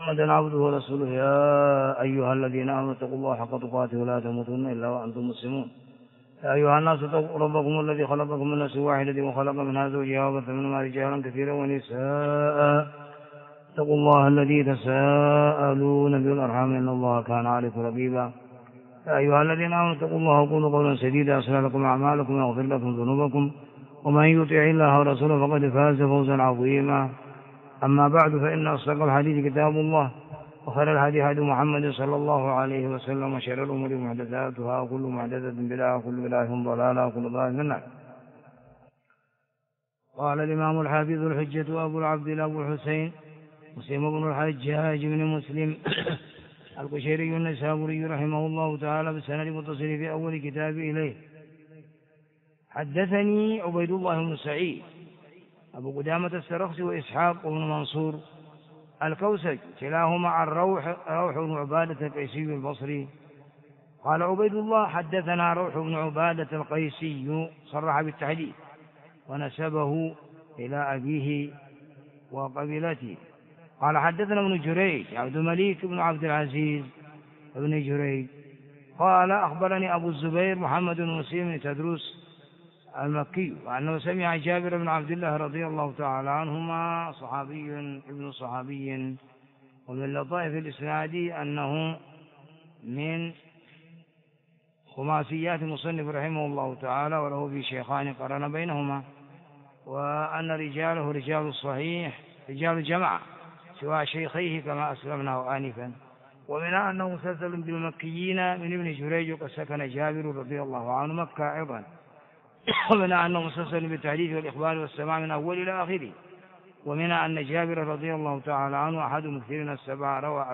محمدا عبده ورسوله يا أيها الذين آمنوا اتقوا الله حق تقاته ولا تموتن إلا وأنتم مسلمون. يا أيها الناس اتقوا ربكم الذي خلقكم من نفس واحدة وخلق منها زوجها وبث منهما رجالا كثيرا ونساء. اتقوا الله الذي تساءلون به والأرحام إن الله كان عليكم رقيبا. يا أيها الذين آمنوا اتقوا الله وقولوا قولا سديدا يصلح لكم أعمالكم ويغفر لكم ذنوبكم ومن يطع الله ورسوله فقد فاز فوزا عظيما. أما بعد فإن أصدق الحديث كتاب الله وخير الهدي هدي محمد صلى الله عليه وسلم وشر الأمور محدثاتها وكل محدثة بدعة وكل بدعة ضلالة وكل ضلالة في النار. قال الإمام الحافظ الحجة أبو العبد أبو الحسين مسلم بن الحجاج بن مسلم القشيري النسابوري رحمه الله تعالى بسند متصل في أول كتاب إليه. حدثني عبيد الله بن سعيد أبو قدامة السرخسي وإسحاق بن منصور الكوسج كلاهما عن روح بن عبادة القيسي البصري. قال عبيد الله حدثنا روح بن عبادة القيسي صرح بالتحديث ونسبه إلى أبيه وقبيلته. قال حدثنا ابن جريج عبد الملك بن عبد العزيز بن جريج قال أخبرني أبو الزبير محمد بن مسلم بن تدرس المكي وأنه سمع جابر بن عبد الله رضي الله تعالى عنهما صحابي ابن صحابي. ومن لطائف الإسناد أنه من خماسيات المصنف رحمه الله تعالى وله في شيخان قرن بينهما، وأن رجاله رجال الصحيح رجال الجماعة سواء شيخيه كما أسلمناه آنفا. ومن أنه مسلسل بالمكيين من ابن جريج وقد سكن جابر رضي الله عنه مكة أيضا. ومن أنه مسلسل بالتحديث والإخبار والسماع من أول إلى آخره. ومن أن جابر رضي الله تعالى عنه أحد مكثرين السبعة روى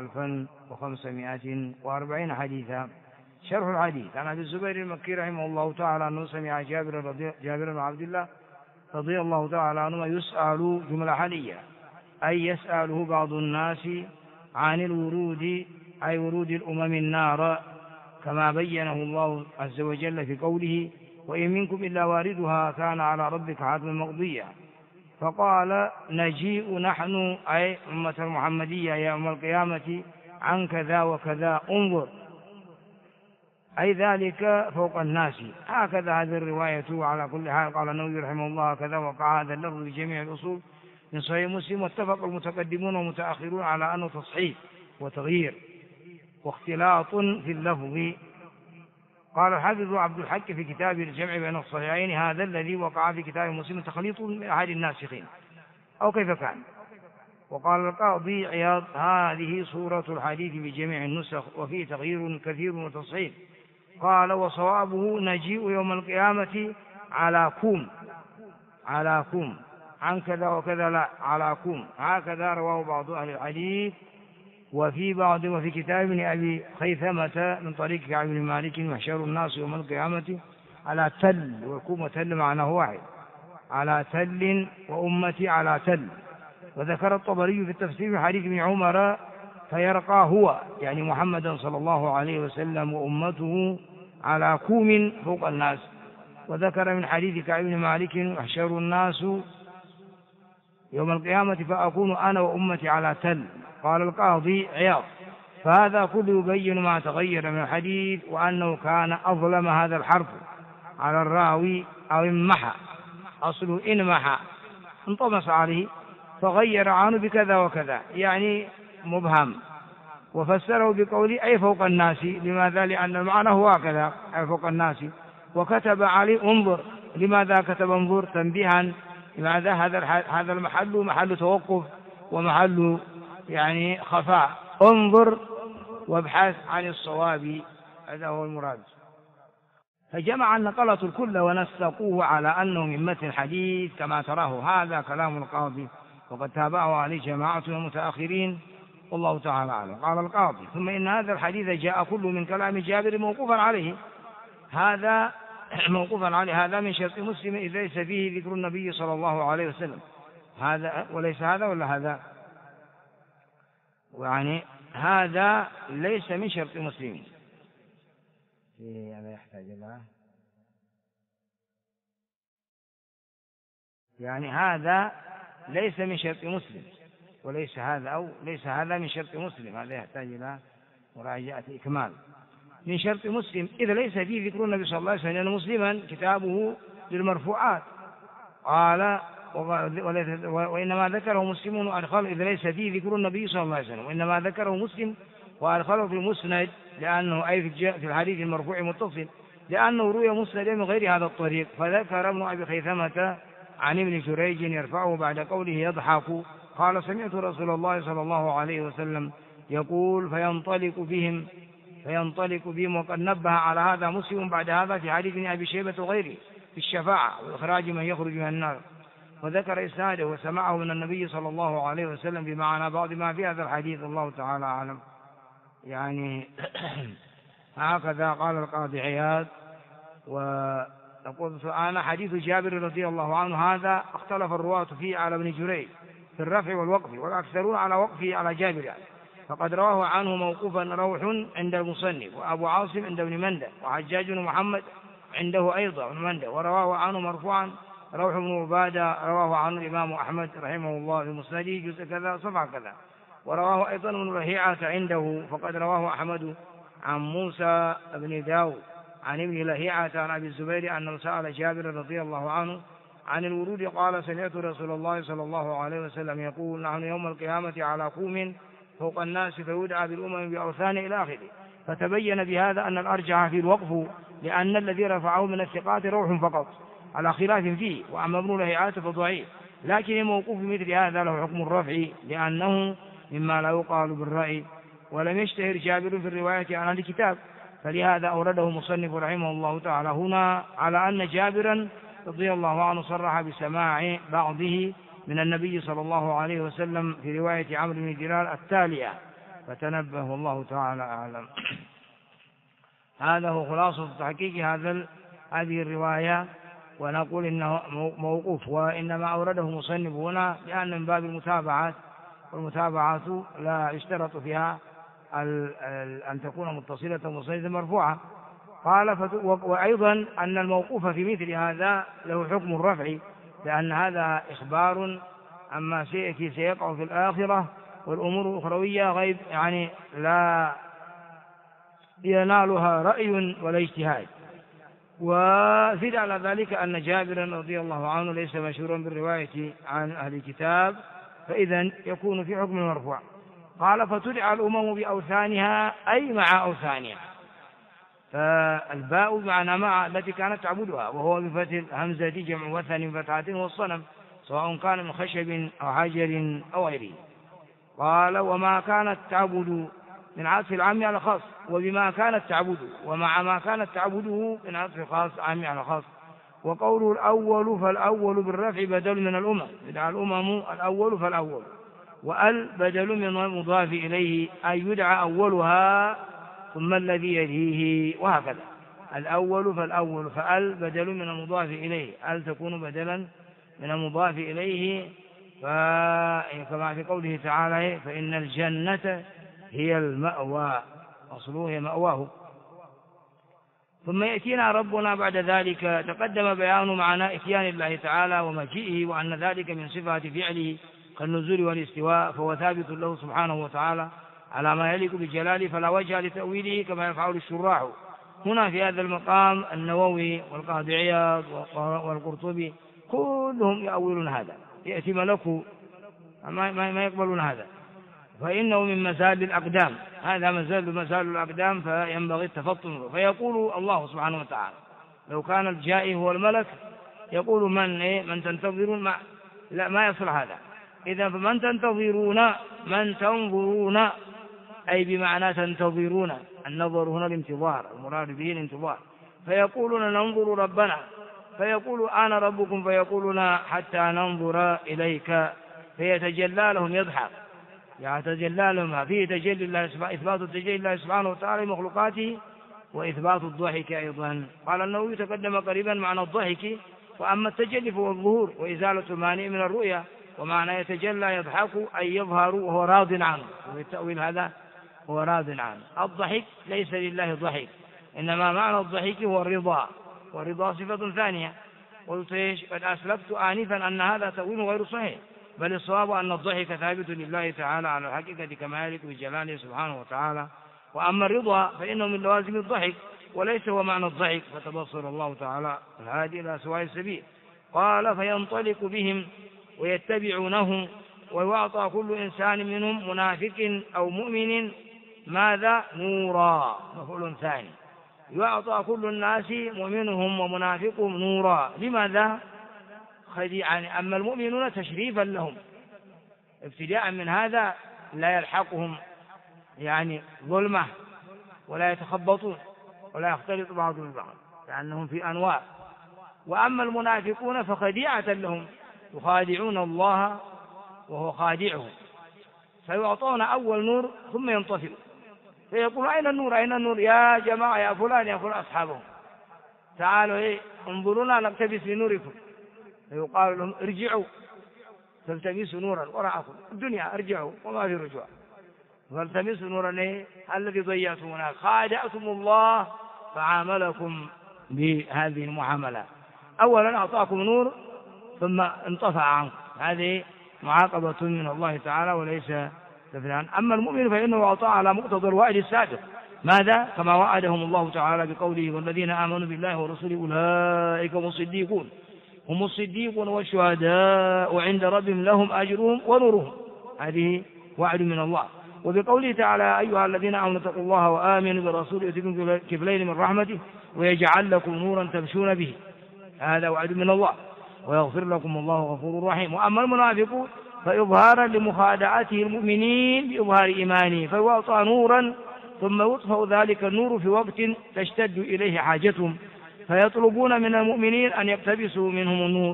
1540 حديثا. شرح الحديث عن أبي الزبير المكي رحمه الله تعالى أنه سمع جابر بن عبد الله رضي الله تعالى عنه يسأل جملة حالية أي يسأله بعض الناس عن الورود أي ورود الأمم النار كما بينه الله عز وجل في قوله وإن منكم إلا واردها كان على ربك حتما مقضيا. فقال نجيء نحن أي أمة المحمدية يوم القيامة عن كذا وكذا انظر أي ذلك فوق الناس. هكذا هذه الرواية. على كل حال قال النووي رحمه الله كذا وقع هذا اللفظ لجميع الأصول من صحيح مسلم واتفق المتقدمون والمتأخرون على أنه تصحيح وتغيير واختلاط في اللفظ. قال الحافظ عبد الحق في كتاب الجمع بين الصحيحين هذا الذي وقع في كتاب مسلم تخليط من أحد الناسخين أو كيف كان. وقال القاضي عياض هذه صورة الحديث بجميع النسخ وفيه تغيير كثير وتصحيح. قال وصوابه نجيء يوم القيامة على كوم عن كذا وكذا لا على كوم. هكذا رواه بعض أهل الحديث وفي كتاب ابن أبي خيثمة من طريق كعب بن مالك يحشر الناس يوم القيامة على تل والكوم وتل معناه واحد على تل وأمتي على تل. وذكر الطبري في التفسير في حديث ابن عمر فيرقى هو يعني محمدا صلى الله عليه وسلم وأمته على كوم فوق الناس. وذكر من حديث كعب بن مالك يحشر الناس يوم القيامة فأكون أنا وأمتي على تل. قال القاضي عياض فهذا كله يبين ما تغير من الحديث وأنه كان أظلم هذا الحرف على الراوي أو انمحى أصله انمحى انطمس عليه فغير عنه بكذا وكذا يعني مبهم وفسره بقوله أي فوق الناس. لماذا؟ لأن المعنى هو هكذا أي فوق الناس. وكتب عليه انظر. لماذا كتب انظر؟ تنبيها. لماذا؟ هذا المحل محل توقف ومحل يعني خفاء. انظر وابحث عن الصواب هذا هو المراد. فجمع النقلة الكل ونسقوه على أنه من متن الحديث كما تراه. هذا كلام القاضي وقد تابعه عليه جماعة من المتأخرين والله تعالى أعلم. قال القاضي ثم إن هذا الحديث جاء كل من كلام جابر موقوفا عليه. هذا موقوفا عليه. هذا من شرط مسلم إذ ليس فيه ذكر النبي صلى الله عليه وسلم. هذا وليس هذا ولا هذا يعني هذا ليس من شرط مسلم. هذا يحتاج إلى يعني هذا ليس من شرط مسلم وليس هذا أو ليس هذا من شرط مسلم، هذا يحتاج إلى مراجعة إكمال. من شرط مسلم إذا ليس فيه ذكر النبي صلى الله عليه وسلم، لأن مسلما كتابه للمرفوعات قال وإنما ذكره مسلم وأدخله، إذا ليس فيه ذكر النبي صلى الله عليه وسلم، وإنما ذكره مسلم وأدخله في المسند، لأنه أي في الحديث المرفوع متصل، لأنه روي مسند من غير هذا الطريق. فذكر ابن أبي خيثمة عن ابن جريج يرفعه بعد قوله يضحك قال سمعت رسول الله صلى الله عليه وسلم يقول فينطلق بهم، وقد نبه على هذا مسلم بعد هذا في حديث ابن أبي شيبة وغيره في الشفاعة وإخراج من يخرج من النار، وذكر إسناده وسمعه من النبي صلى الله عليه وسلم بمعنى بعض ما في هذا الحديث. الله تعالى أعلم. يعني هكذا قال القاضي عياض. ويقول أنا حديث جابر رضي الله عنه هذا اختلف الرواة فيه على ابن جريج في الرفع والوقف، والأكثرون على وقفه على جابر يعني. فقد رواه عنه موقوفا روح عند المصنف، وأبو عاصم عند ابن مندة، وحجاج بن محمد عنده أيضا ابن مندة، ورواه عنه مرفوعا روح بن عبادة، رواه عنه الإمام أحمد رحمه الله في مسنده جزء كذا صفحة كذا، ورواه أيضا ابن لهيعة عنده. فقد رواه أحمد عن موسى بن داود عن ابن لهيعة عن أبي الزبير أنه سأل جابر رضي الله عنه عن الورود قال سمعت رسول الله صلى الله عليه وسلم يقول نحن يوم القيامة على قوم فوق الناس فيدعى بالأمم بأوثان إلى آخره. فتبين بهذا أن الأرجح في الوقف، لأن الذي رفعه من الثقات روح فقط على خلاف فيه، وأما ابن لهيعة فضعيف، لكن الموقوف مثل هذا له حكم الرفع لأنه مما لا يقال بالرأي، ولم يشتهر جابر في الرواية عن أهل الكتاب، فلهذا أورده مصنف رحمه الله تعالى هنا على أن جابرا رضي الله عنه صرح بسماع بعضه من النبي صلى الله عليه وسلم في رواية عمرو بن دينار التالية. فتنبه والله تعالى أعلم. هذا هو خلاصة تحقيق هذه الرواية، ونقول إنه موقوف، وإنما أورده مصنف هنا لأن من باب المتابعات، والمتابعات لا يشترط فيها أن تكون متصلة مسندة مرفوعة. قال وأيضا أن الموقوف في مثل هذا له حكم الرفع، لأن هذا إخبار عما سيقع في الآخرة، والأمور الأخروية غيب يعني لا ينالها رأي ولا اجتهاد. وزيد على ذلك أن جابرا رضي الله عنه ليس مشهورا بالرواية عن أهل الكتاب، فإذا يكون في حكم المرفوع. قال فتدعى الأمم بأوثانها أي مع أوثانها، فالباء بمعنى مع التي كانت تعبدها، وهو بفتح الهمزة جمع وثن فتحة والصنم، سواء كان من خشب أو حجر أو غيره. قال وما كانت تعبد من عطف العام على الخاص، وبما كانت تعبد، ومع ما كانت تعبده من عطف الخاص عام على الخاص. وقوله الأول فالأول بالرفع بدل من الأمم، يدعى الأمم الأول فالأول، وأل بدل من المضاف إليه أي يدعى أولها ثم الذي يليه، وهكذا. الأول فالأول، فأل بدل من المضاف إليه، أل تكون بدلا من المضاف إليه، كما في قوله تعالى فإن الجنة هي المأوى، أصله هي مأواه. ثم يأتينا ربنا بعد ذلك. تقدم بيان معنى إتيان الله تعالى ومجيئه، وأن ذلك من صفات فعله كالنزول والاستواء، فهو ثابت له سبحانه وتعالى على ما يليق بجلاله، فلا وجه لتأويله كما يفعل الشراح. هنا في هذا المقام النووي والقاضي عياض والقرطبي كلهم يأولون هذا، يأتي ملكه ما يقبلون هذا، فإنه من مزال الأقدام، هذا مزال الأقدام، فينبغي التفطن. فيقول الله سبحانه وتعالى لو كان الجائي هو الملك يقول من تنتظرون، لا ما يصل هذا. إذا فمن تنتظرون من تنظرون، أي بمعنى تنتظرون، النظر هنا الانتظار، المراد به الانتظار. فيقولون ننظر ربنا، فيقول أنا ربكم، فيقولون حتى ننظر إليك، فيتجلى لهم يضحك، يتجلى لهم فيه تجلي الله، إثبات التجلي الله سبحانه وتعالى لمخلوقاته، وإثبات الضحك أيضا. قال النووي تقدم قريبا معنى الضحك، وأما التجلي فهو الظهور وإزالة المانع من الرؤيا، ومعنى يتجلى يضحك أي يظهر وهو راض عنه، والتأويل هذا هو راض عنه. الضحك ليس لله ضحك، إنما معنى الضحك هو الرضا، والرضا صفة ثانية. قلت قد أسلفت آنفا أن هذا تأويل غير صحيح، بل الصواب أن الضحك ثابت لله تعالى على الحقيقة كما يليق بجلاله سبحانه وتعالى. وأما الرضا فإنه من لوازم الضحك وليس هو معنى الضحك، فتبصر الله تعالى الهادي إلى سواء السبيل. قال فينطلق بهم ويتبعونه ويعطى كل إنسان منهم منافق أو مؤمن ماذا؟ نورا. مفعول ثاني، يعطى كل الناس مؤمنهم ومنافقهم نورا. لماذا؟ يعني أما المؤمنون تشريفا لهم، ابتداء من هذا لا يلحقهم يعني ظلمة ولا يتخبطون ولا يختلط بعضهم ببعض لأنهم في أنواع. وأما المنافقون فخديعة لهم، يخادعون الله وهو خادعهم، فيعطون أول نور ثم ينطفئ، فيقول أين النور أين النور يا جماعة يا فلان يا فلان أصحابهم تعالوا انظرونا نقتبس بنوركم، فيقال لهم ارجعوا فالتمسوا نورا وراءكم الدنيا، ارجعوا وما في رجوع، فالتمسوا نورا الذي ضيعتم هناك، خادعتم الله فعاملكم بهذه المعاملة. أولا أعطاكم نور ثم انطفأ عنكم، هذه معاقبة من الله تعالى وليس تفريعا. أما المؤمن فإنه أعطى على مقتضى الوعد السابق، ماذا؟ كما وعدهم الله تعالى بقوله والذين آمنوا بالله ورسوله أولئك هم الصديقون، هم الصديقون والشهداء عند ربهم لهم أجرهم ونورهم، هذه وعد من الله. وبقوله تعالى أيها الذين آمنوا اتقوا الله وآمنوا برسوله يؤتكم كفلين من رحمته ويجعل لكم نورا تمشون به، هذا وعد من الله، ويغفر لكم الله غفور رحيم. وأما المنافقون فإظهارا لمخادعته المؤمنين بإظهار إيمانه، فيعطى نورا ثم يطفأ ذلك النور في وقت تشتد إليه حاجتهم، فيطلبون من المؤمنين أن يقتبسوا منهم النور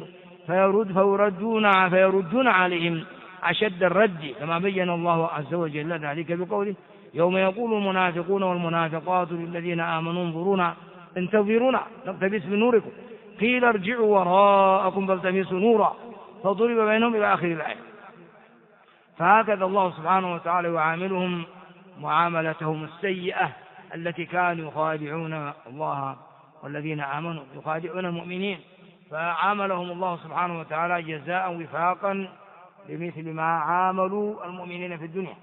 فيردون عليهم أشد الرد، كما بين الله عز وجل ذلك بقوله يوم يقول المنافقون والمنافقات للذين آمنوا انتظرونا نقتبس بنوركم قيل ارجعوا وراءكم فالتمسوا نورا فضرب بينهم إلى آخر الآية. فهكذا الله سبحانه وتعالى يعاملهم معاملتهم السيئة التي كانوا يخادعون الله والذين آمنوا يخادعون المؤمنين، فعاملهم الله سبحانه وتعالى جزاء وفاقا بمثل ما عاملوا المؤمنين في الدنيا.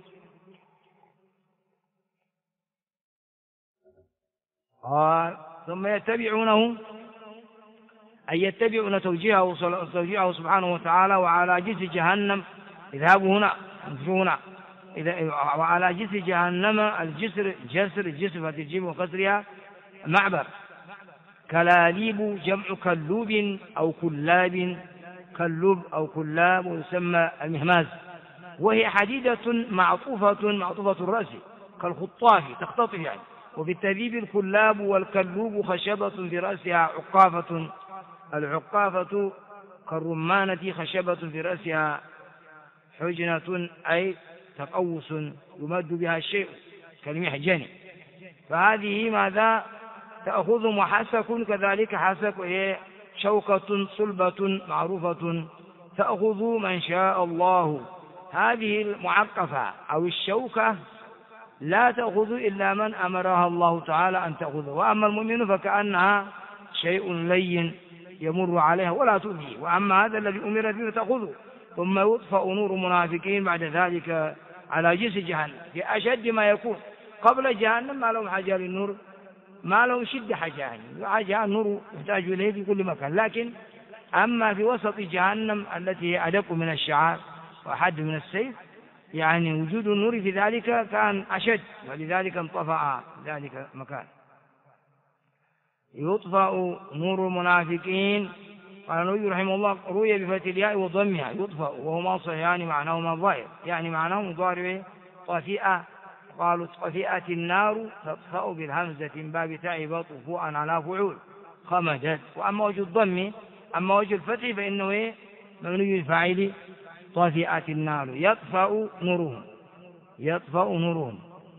قال ثم يتبعونه أي يتبعون توجيهه سبحانه وتعالى وعلى جسر جهنم اذهبوا هنا انفروا هنا وعلى جسر جهنم الجسر فتجيب وكسرها معبر، كلاليب جمع كلوب أو كلاب، كلوب أو كلاب ويسمى المهماز، وهي حديدة معطوفة الرأس كالخطاف تختطف يعني. وفي التذيب الكلاب والكلوب خشبة في رأسها عقافة، العقافة كالرمانة خشبة في رأسها حجنة أي تقوس يمد بها الشيء كالمحجن، فهذه ماذا تأخذ محسك كذلك حسك وهي شوكة صلبة معروفة تأخذ من شاء الله. هذه المعقفة أو الشوكة لا تأخذ إلا من أمرها الله تعالى أن تأخذ، وأما المؤمن فكأنها شيء لين يمر عليها ولا تؤذيه، وأما هذا الذي أمر به تأخذه. ثم يطفأ نور منافقين بعد ذلك على جسر جهنم في أشد ما يكون. قبل جهنم ما لهم حاجة للنور، ما لهم شدة حاجة النور يحتاج إليه في كل مكان، لكن أما في وسط جهنم التي هي أدق من الشعار وأحد من السيف يعني وجود النور في ذلك كان أشد، ولذلك انطفأ ذلك المكان. يطفأ نور المنافقين، قال النبي رحمه الله روي بفتح الياء وضمها يطفأ وهما صحيحان معناهما ظاهر، يعني معناه مضارع طفئة، قالوا طفئت النار تطفأ بالهمزة من باب تعب طفوءا على فعول خمدت. وأما وجه الضم أما وجه الفتح فإنه مبني الفاعل طفئت النار يطفأ نورهم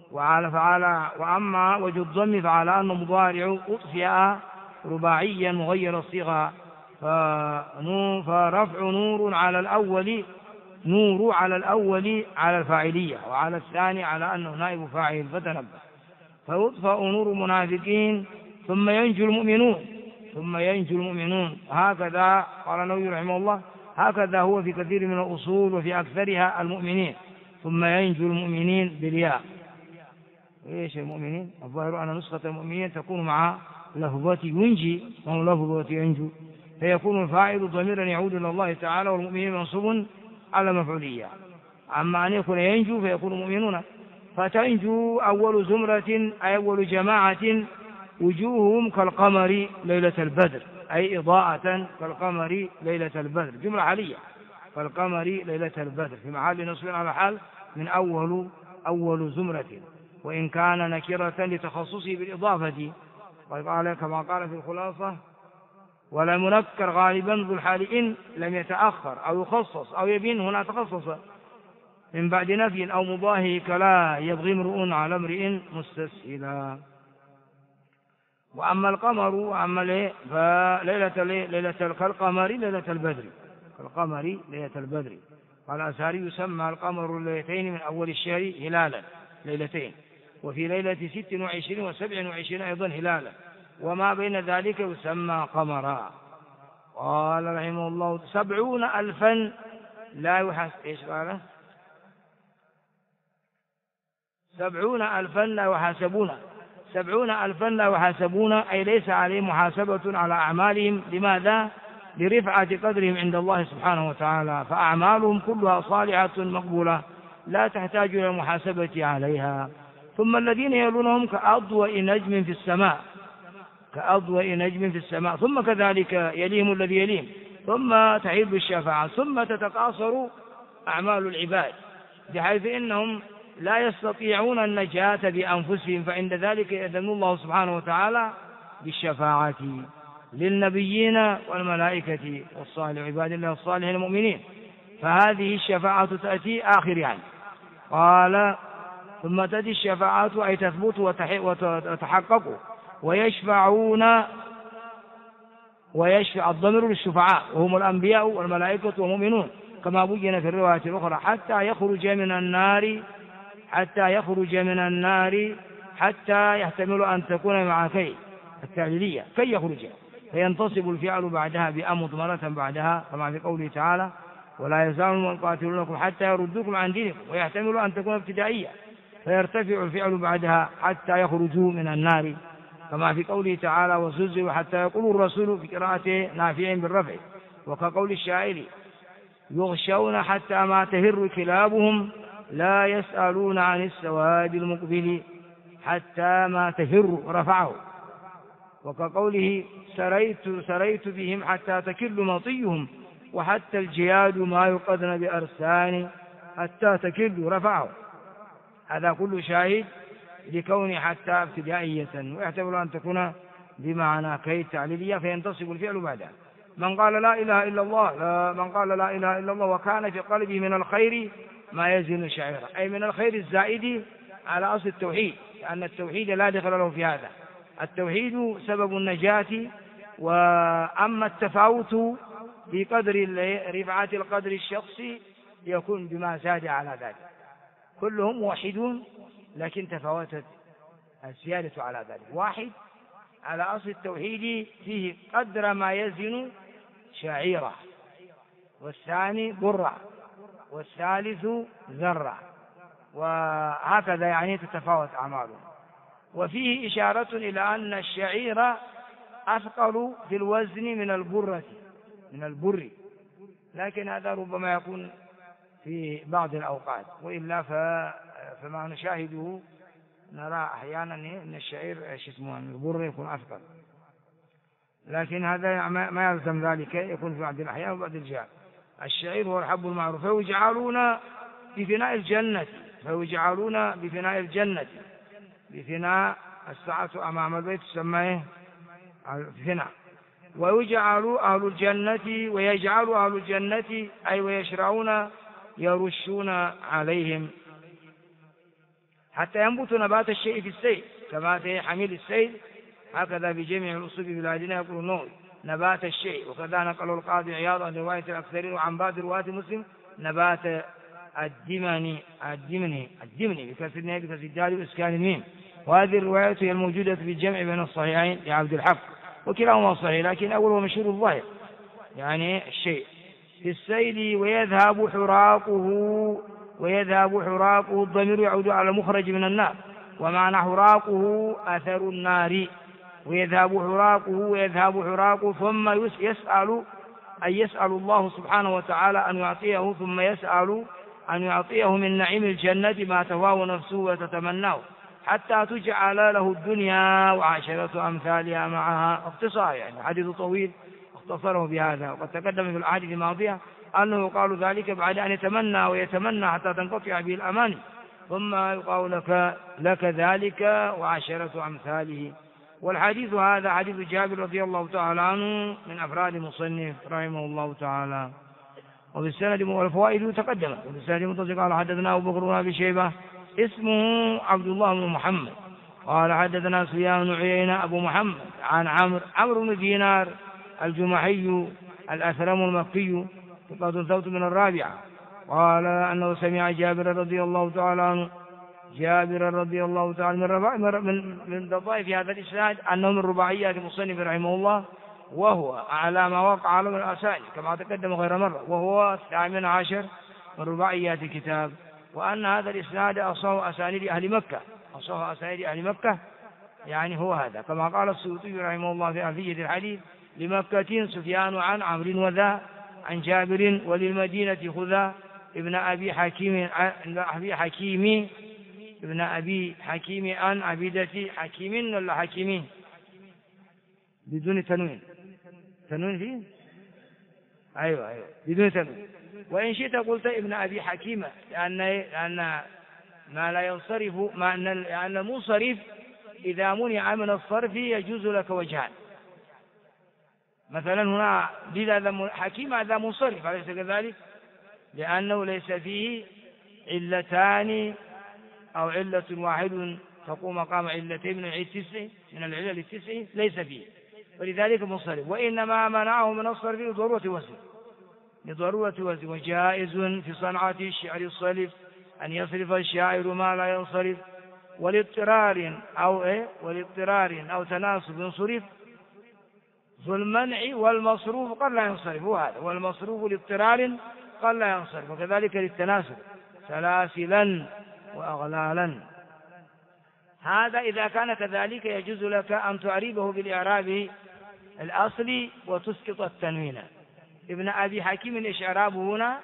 وأما وجه الضم فعلى أنه مضارع أطفئ رباعيا مغير الصيغة، فرفع نور على الأول على الفاعلية وعلى الثاني على أنه نائب فاعل فتنبه. فيطفأ نور المنافقين ثم ينجو المؤمنون، هكذا قال النبي رحمه الله هكذا هو في كثير من الأصول وفي أكثرها المؤمنين، ثم ينجو المؤمنين بالياء. إيش المؤمنين؟ الظاهر أن نسخة المؤمنين تكون مع لفظة ينجي وهو لفظة ينجو، فيكون الفاعل ضميرا يعود إلى الله تعالى، والمؤمنين منصوب على مفعولية. أما أن يكون ينجو فيكون مؤمنون. فتنجو أول زمرة أي أول جماعة وجوههم كالقمر ليلة البدر، أي إضاءة كالقمر ليلة البدر، جملة حالية، كالقمر ليلة البدر في محل نصب على حال من أول زمرة، وإن كان نكرة لتخصصه بالإضافة، وقال كما قال في الخلاصة: ولا منكر غالبا ذو الحال إن لم يتأخر أو يخصص أو يبين، هنا تخصص من بعد نفي أو مضاهي كلا يبغي امرؤ على امرئ مستسهلا. وأما القمر وأما فليلة كالقمر ليلة البدر، كالقمر ليلة البدر. قال الأزهري: يسمى القمر الليلتين من أول الشهر هلالا ليلتين، وفي ليلة 26 و27 أيضا هلالا، وما بين ذلك يسمى قمرا. قال رحمه الله: 70,000 لا يحاسب. إيش قال؟ 70,000 لا يحاسبون، 70,000 لا يحاسبون، أي ليس عليهم محاسبة على أعمالهم. لماذا؟ لرفعة قدرهم عند الله سبحانه وتعالى، فأعمالهم كلها صالحة مقبولة لا تحتاج إلى المحاسبة عليها. ثم الذين يلونهم كأضواء نجم في السماء، كأضواء نجم في السماء، ثم كذلك يليهم الذي يليهم، ثم تحيل بالشفاعة، ثم تتقاصر أعمال العباد بحيث إنهم لا يستطيعون النجاة بأنفسهم، فعند ذلك يأذن الله سبحانه وتعالى بالشفاعة للنبيين والملائكة والصالح عباد الله الصالحين المؤمنين. فهذه الشفاعة تأتي آخر يعني. قال: ثم تأتي الشفاعة أي تثبت وتحقق، ويشفع الضمير للشفعاء وهم الأنبياء والملائكة والمؤمنون، كما بين في الرواية الأخرى: حتى يخرج من النار حتى يحتمل أن تكون مع كي التعليلية كي يخرج، فينتصب الفعل بعدها بأمض مرة بعدها، كما في قوله تعالى: ولا يزالون يقاتلونكم حتى يردوكم عن دينكم، ويحتمل أن تكون ابتدائية، فيرتفع الفعل بعدها حتى يخرجوا من النار، كما في قوله تعالى: وزلزلوا حتى يقول الرسول، في قراءة نافع بالرفع. وكقول الشاعر: يغشون حتى ما تهر كلابهم لا يسألون عن السواد المقبل حتى ما تهر، رفعه. وكقوله: سريت بهم حتى تكل مطيهم وحتى الجياد ما يقدن بأرسان حتى تكل، رفعه. هذا كل شاهد لكون حتى ابتدائية، ويحتمل أن تكون بمعنى كي تعليلية، فينتصب الفعل بعدها. من قال لا إله إلا الله وكان في قلبه من الخير ما يزن شعيرا، أي من الخير الزائد على أصل التوحيد، لأن التوحيد لا دخل له في هذا، التوحيد سبب النجاة. وأما التفاوت في قدر رفعة القدر الشخصي يكون بما زاد على ذلك، كلهم موحدون لكن تفاوتت الزيادة على ذلك. واحد على أصل التوحيد فيه قدر ما يزن شعيرة، والثاني برة، والثالث ذرة، وهكذا يعني تتفاوت أعمالهم. وفيه إشارة إلى أن الشعير أثقل في الوزن من البر، لكن هذا ربما يكون في بعض الأوقات، وإلا فما نشاهده نرى أحيانا أن الشعير البر يكون أثقل، لكن هذا ما يلزم ذلك، يكون في بعض الأحيان وبعض الجهات. الشعير هو الحب المعروف، فيجعلون بفناء الجنة، بفناء الساعة أمام البيت تسمى فناء. ويجعل أهل الجنة أي ويشرعون يرشون عليهم حتى ينبت نبات الشيء في السيل، كما في حميل السيل، هكذا بجميع الأصول بلادنا يقولون نبات الشيء. وكذا نقل القاضي عياض عن رواية الأكثرين وعن بعض رواة مسلم نبات الدمني بكسر الدال وإسكان الميم. وهذه الرواية هي الموجودة في الجمع بين الصحيحين لعبد الحق، وكلاهما صحيح، لكن أول ومشهور الظاهر يعني الشيء، في السيل ويذهب حراقه الضمير يعود على المخرج من النار، ومعنى حراقه أثر النار، ويذهب حراقه ثم يسأل الله سبحانه وتعالى أن يعطيه، ثم يسأل أن يعطيه من نعيم الجنة ما تهواه نفسه وتتمناه، حتى تجعل له الدنيا وعشرة أمثالها معها. اختصار يعني حديث طويل اختصره بهذا، وقد تقدم في الأحاديث الماضية أنه يقال ذلك بعد أن يتمنى ويتمنى حتى تنقطع به الأماني، ثم يقال لك ذلك وعشرة أمثاله. والحديث هذا حديث جابر رضي الله تعالى عنه من أفراد المصنف رحمه الله تعالى. وبالسند والفوائد تقدمت. وبالسند المتصل قال حدثنا أبو بكر بن أبي شيبة اسمه عبد الله بن محمد قال حدثنا سفيان بن عيينة أبو محمد عن عمرو بن دينار الجمحي الأثرم المكي ثقة ثبت من الرابعة، قال أنه سمع جابر رضي الله تعالى عنه من لطائف هذا الإسناد أنه من رباعيات المصنف رحمه الله، وهو على ما وقع على من الأسانيد كما تقدم غير مرة، وهو 18 من رباعيات الكتاب. وأن هذا الإسناد أصح أسانيد أهل مكة يعني هو هذا، كما قال السيوطي رحمه الله في ألفية الحديث: لمكة سفيان عن عمرو وذا عن جابر، وللمدينة خذا ابن أبي حكيم عن عبيدة حكيم ولا حكيمين بدون تنوين فيه أيوة بدون تنوين. وإن شئت قلت ابن أبي حكيمة، لأن ما لا ينصرف لأن المنصرف إذا منع من الصرف يجوز لك وجهان. مثلا هنا حكيم هذا منصرف أليس كذلك؟ لأنه ليس فيه علتان أو علة واحد تقوم مقام علتين من العلل التسع ليس فيه، ولذلك منصرف. وإنما منعه من الصرف لضرورة وزن. وجائز في صنعة الشعر الصلف أن يصرف الشاعر ما لا ينصرف، والاضطرار أو تناسب صرف ذو المنع، والمصروف قد لا ينصرف، وهذا والمصروف لاضطرار قد لا ينصرف، وكذلك للتناسب سلاسلا وأغلالا. هذا إذا كان كذلك يجوز لك أن تعريبه بالإعراب الأصلي وتسقط التنوين. ابن أبي حكيم إعرابه هنا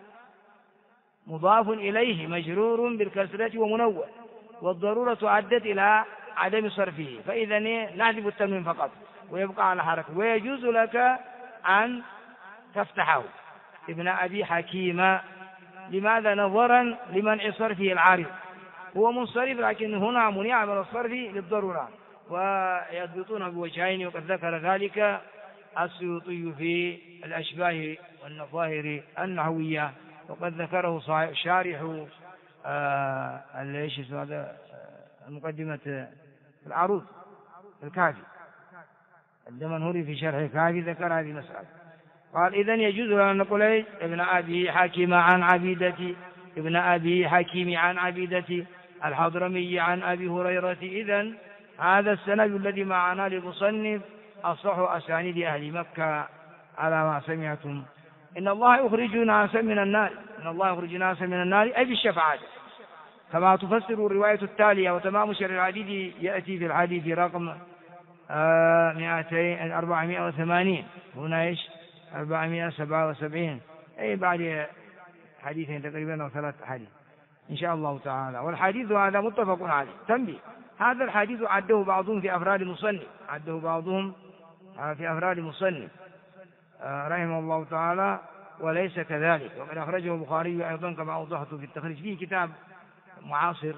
مضاف إليه مجرور بالكسرة ومنون، والضرورة أدت إلى عدم صرفه، فإذا نحذف التنوين فقط ويبقى على حركة. ويجوز لك أن تفتحه ابن أبي حكيم. لماذا؟ نظرا لمنع صرفه العارض، هو منصرف لكن هنا منع من الصرف للضرورة، ويضبطون بوجهين، وقد ذكر ذلك السيوطي في الأشباه والنظائر النحوية، وقد ذكره شارح المقدمة العروض الكافي الدمنهوري في شرح الكافي ذكر هذه المسألة. قال: إذن يجوز أن نقول ابن أبي حكيم عن عبيدة الحضرمي عن أبي هريرة. إذن هذا السند الذي معنا للمصنف أصح أسانيد أهل مكة على ما سمعتم. إن الله يخرج ناسا من النار أي بالشفاعة، كما تفسر الرواية التالية. وتمام شرح الحديث يأتي في الحديث رقم 480 هنا 477 أي بعد حديثين تقريبا أو 3 حديث إن شاء الله تعالى. والحديث هذا متفق عليه. تنبيه: هذا الحديث عده بعضهم في أفراد المصنف رحمه الله تعالى، وليس كذلك. وقد أخرجه البخاري أيضا كما أوضحت في التخريج في كتاب معاصر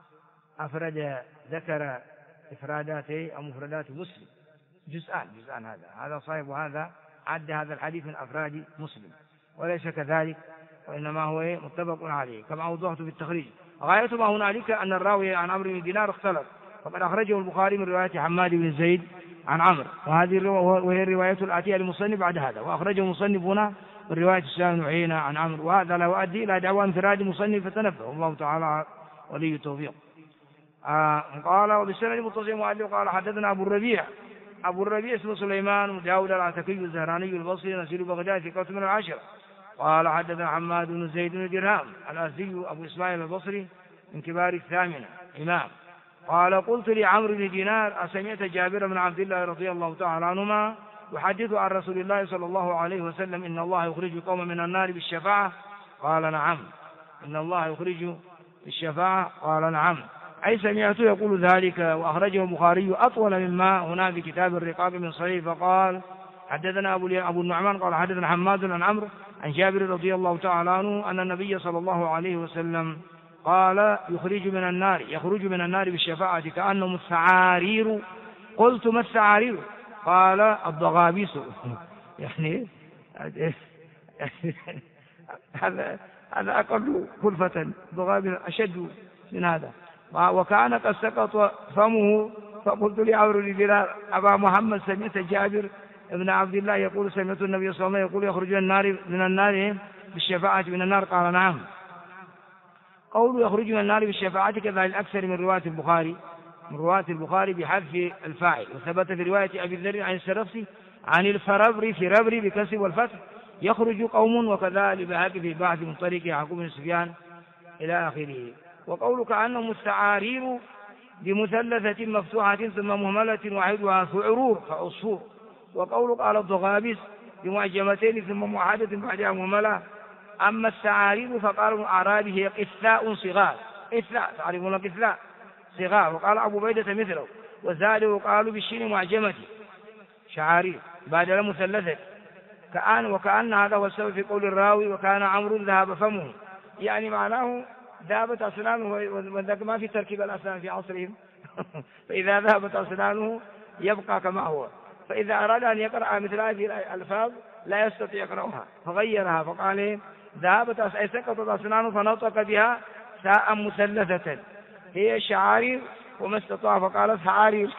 ذكر إفراداته أو مفردات مسلم جزءان هذا صاحب، وهذا عد هذا الحديث من أفراد مسلم، وليس كذلك، وإنما هو متفق عليه كما أوضحت في التخريج. غاية ما هنالك أن الراوي عن عمرو بن دينار اختلف، فقد أخرجه البخاري من رواية حماد بن زيد عن عمرو، وهي الرواية الآتية للمصنف بعد هذا، وأخرجه المصنف هنا من رواية سفيان بن عيينة عن عمرو، وهذا لا يؤدي إلى دعوى انفراد المصنف فتنبه الله تعالى ولي التوفيق. قال: وبالسند المتصل المؤلف قال: حدثنا أبو الربيع اسمه سليمان بن داود العتكي الزهراني البصري نزيل بغداد ثقة من العشرة، قال حدثنا حماد بن زيد بن درهم الأزدي أبو إسماعيل البصري من كبار الثامنة إمام. قال قلت لعمرو بن دينار أسمعت جابر بن عبد الله رضي الله تعالى عنهما يحدث عن رسول الله صلى الله عليه وسلم إن الله يخرج قوما من النار بالشفاعة؟ قال نعم. إن الله يخرج بالشفاعة؟ قال نعم. أي سمعت يقول ذلك. وأخرجه البخاري أطول مما هنا في كتاب الرقاق من صحيح. فقال حدثنا أبو النعمان قال حدثنا حماد عن عمرو عن جابر رضي الله تعالى عنه أن النبي صلى الله عليه وسلم قال يخرج من النار بالشفاعة كأنهم الثعارير. قلت ما الثعارير؟ قال الضغابيس. يعني هذا أقل كلفة، الضغابيس أشد من هذا. وكان قد سقط فمه. فقلت لعمرو بن دينار أبا محمد سمعت جابر ابن عبد الله يقول سمعت النبي صلى الله عليه وسلم يقول يخرج من النار بالشفاعة من النار؟ قال نعم. قول يخرج من النار بالشفاعة كذلك أكثر من رواة البخاري بحذف الفاعل. وثبت في رواية أبي الذر عن السرفسي عن الفربري في ربري بكسر والفتح يخرج قوم، وكذا لبهاك في البحث من طريق يعقوب بن سفيان إلى آخره. وقولك أنهم الثعارير بمثلثة مفتوحة ثم مهملة وعيدها ثعرور كعصفور. وقولك على الضغابيس بمعجمتين ثم موحدة بعدها مهملة. أما الثعارير فقالوا الأعرابي هي قثاء صغار، قثاء تعرفون قثاء صغار. وقال أبو بيدة مثله. وزادوا قالوا بالشين معجمة شعارير بعد مثلثة وكأن هذا هو السبب في قول الراوي وكان عمرو ذهب فمه، يعني معناه ذهبت أسنانه، وذلك ما في تركيب الأسنان في عصرهم فإذا ذهبت أسنانه يبقى كما هو. فإذا أراد أن يقرأ مثل هذه الألفاظ لا يستطيع يقرأها فغيرها فقال ذهبت أي سقطت أسنانه فنطق بها ساء مثلثة هي شعارير وما استطاع فقال ثعارير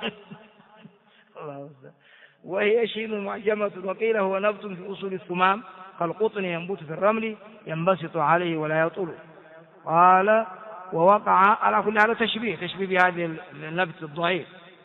وهي شين معجمة. وقيل هو نبت في أصول الثمام كالقطن ينبت في الرمل ينبسط عليه ولا يطول. قال ووقع على كل هذا تشبيه بهذا النبت الضعيف.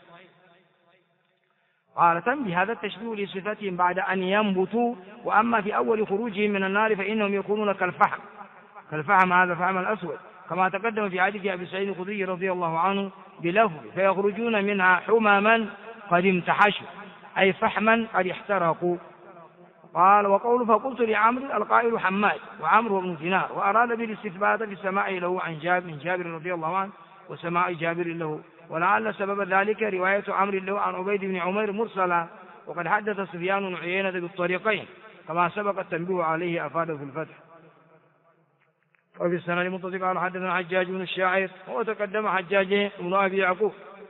قال تنبي هذا التشبيه لصفتهم بعد أن ينبتوا. وأما في أول خروجهم من النار فإنهم يكونون كالفحم هذا الفحم الأسود كما تقدم في حديث أبي سعيد الخدري رضي الله عنه بلفظ فيخرجون منها حمما قد امتحشوا أي فحما قد احترقوا. قال وقول فقلت لعمرو القائل حماد وعمرو بن دينار وأراد بالاستثبات في السماع له عن جابر رضي الله عنه وسماع جابر له. ولعل سبب ذلك رواية عمرو له عن عبيد بن عمير مرسلا. وقد حدث سفيان بن عيينة بالطريقين كما سبق التنبيه عليه أفاد في الفتح. وفي السنة المتصل قال حدثنا حجاج بن الشاعر وتقدم حجاج بن أبي يعقوب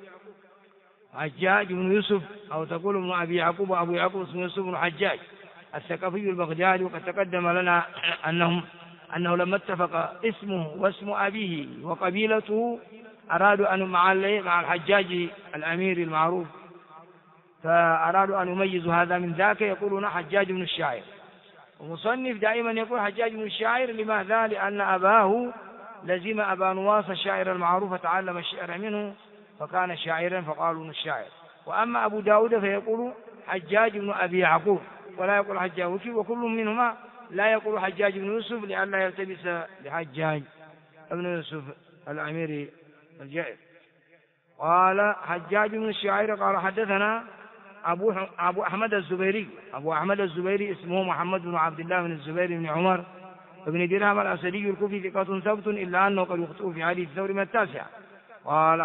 حجاج بن يوسف أو تقول ابن أبي يعقوب وأبو يعقوب اسمه يوسف بن حجاج الثقفي البغدادي. وقد تقدم لنا أنه لما اتفق اسمه واسم أبيه وقبيلته أرادوا أن مع الحجاج الأمير المعروف فأرادوا أن يميزوا هذا من ذاك يقولون حجاج بن الشاعر. ومصنف دائما يقول حجاج بن الشاعر لماذا؟ لأن أباه لزم أبا نواس الشاعر المعروف فتعلم الشعر منه فكان شاعرا فقالوا ابن الشاعر. وأما أبو داود فيقول حجاج بن أبي يعقوب ولا يقول حجاج وكل منهما لا يقول حجاج بن يوسف لئلا يلتبس لحجاج بن يوسف الأمير الجائر. قال حجاج بن الشاعر قال حدثنا أبو أحمد الزبيري اسمه محمد بن عبد الله بن الزبير بن عمر بن درهم الأسدي الكوفي ثقة ثبت إلا أنه قد يخطئ في حديث الثوري من التاسعة. قال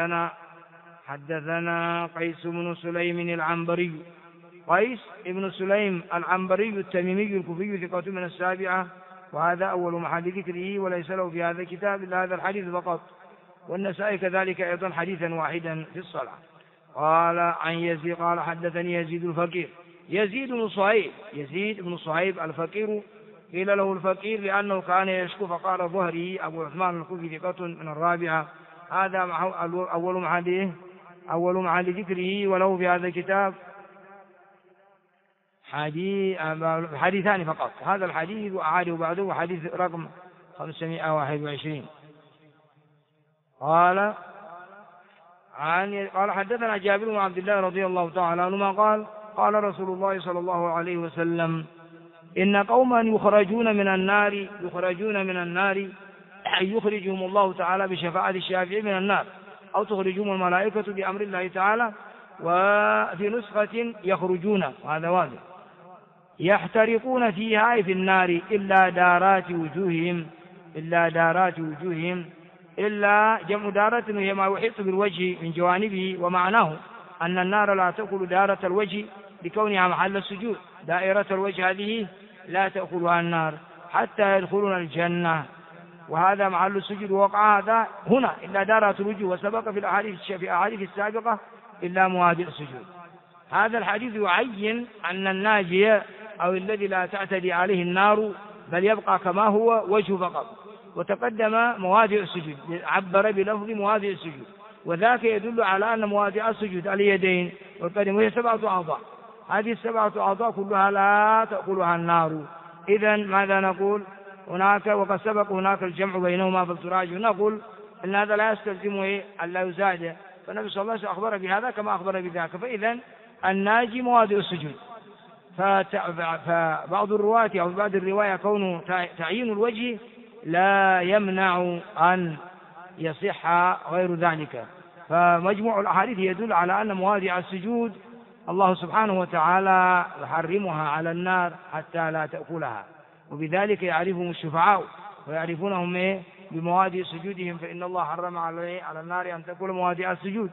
حدثنا قيس بن سليم العنبري قيس بن سليم العنبري التميمي الكوفي ثقة من السابعة. وهذا أول محل ذكره وليس له في هذا الكتاب إلا هذا الحديث فقط. والنسائي كذلك أيضا حديثا واحدا في الصلاة. قال عن يزيد قال حدثني يزيد الفقير يزيد بن صهيب الفقير قيل له الفقير لأنه كان يشكو فقال ظهري أبو عثمان الكوفي ثقة من الرابعة. هذا أول محل ذكره وله في هذا الكتاب حديثان فقط. هذا الحديث وأعاده بعده حديث رقم 521. قال حدثنا جابر بن عبد الله رضي الله تعالى عنهما قال قال رسول الله صلى الله عليه وسلم إن قوما يخرجون من النار أي يخرجهم الله تعالى بشفاعة الشافع من النار، أو تخرجهم الملائكة بأمر الله تعالى. وفي نسخة يخرجون، وهذا واضح، يحترقون فيها في النار إلا دارات وجوههم، إلا جمع دارة هي ما يحيط بالوجه من جوانبه، ومعناه أن النار لا تأكل دارة الوجه لكونها محل السجود، دائرة الوجه هذه لا تأكلها النار حتى يدخلون الجنة، وهذا محل السجود، ووقع هذا هنا إلا دارة الوجه، وسبق في الأحاديث السابقة إلا موادئ السجود. هذا الحديث يعين أن الناجي أو الذي لا تعتدي عليه النار بل يبقى كما هو وجه فقط. وتقدم موادئ السجود، عبر بلفظ موادئ السجود، وذاك يدل على أن موادئ السجود اليدين والقدم، وهي 7 أعضاء، هذه 7 أعضاء كلها لا تأكلها النار. إذن ماذا نقول هناك؟ وقد سبق هناك الجمع بينهما في التراجم، نقول أن هذا لا يستلزمه أن لا يزاد، فالنبي صلى الله عليه وسلم أخبر بهذا كما أخبر بذاك، فإذن الناجي موادئ السجود. فبعض الرواة أو بعض الرواية كونه تعيين الوجه لا يمنع أن يصح غير ذلك. فمجموع الأحاديث يدل على أن مواضع السجود الله سبحانه وتعالى يحرمها على النار حتى لا تأكلها، وبذلك يعرفهم الشفعاء ويعرفونهم بمواضع سجودهم، فإن الله حرم على النار أن تأكل مواضع السجود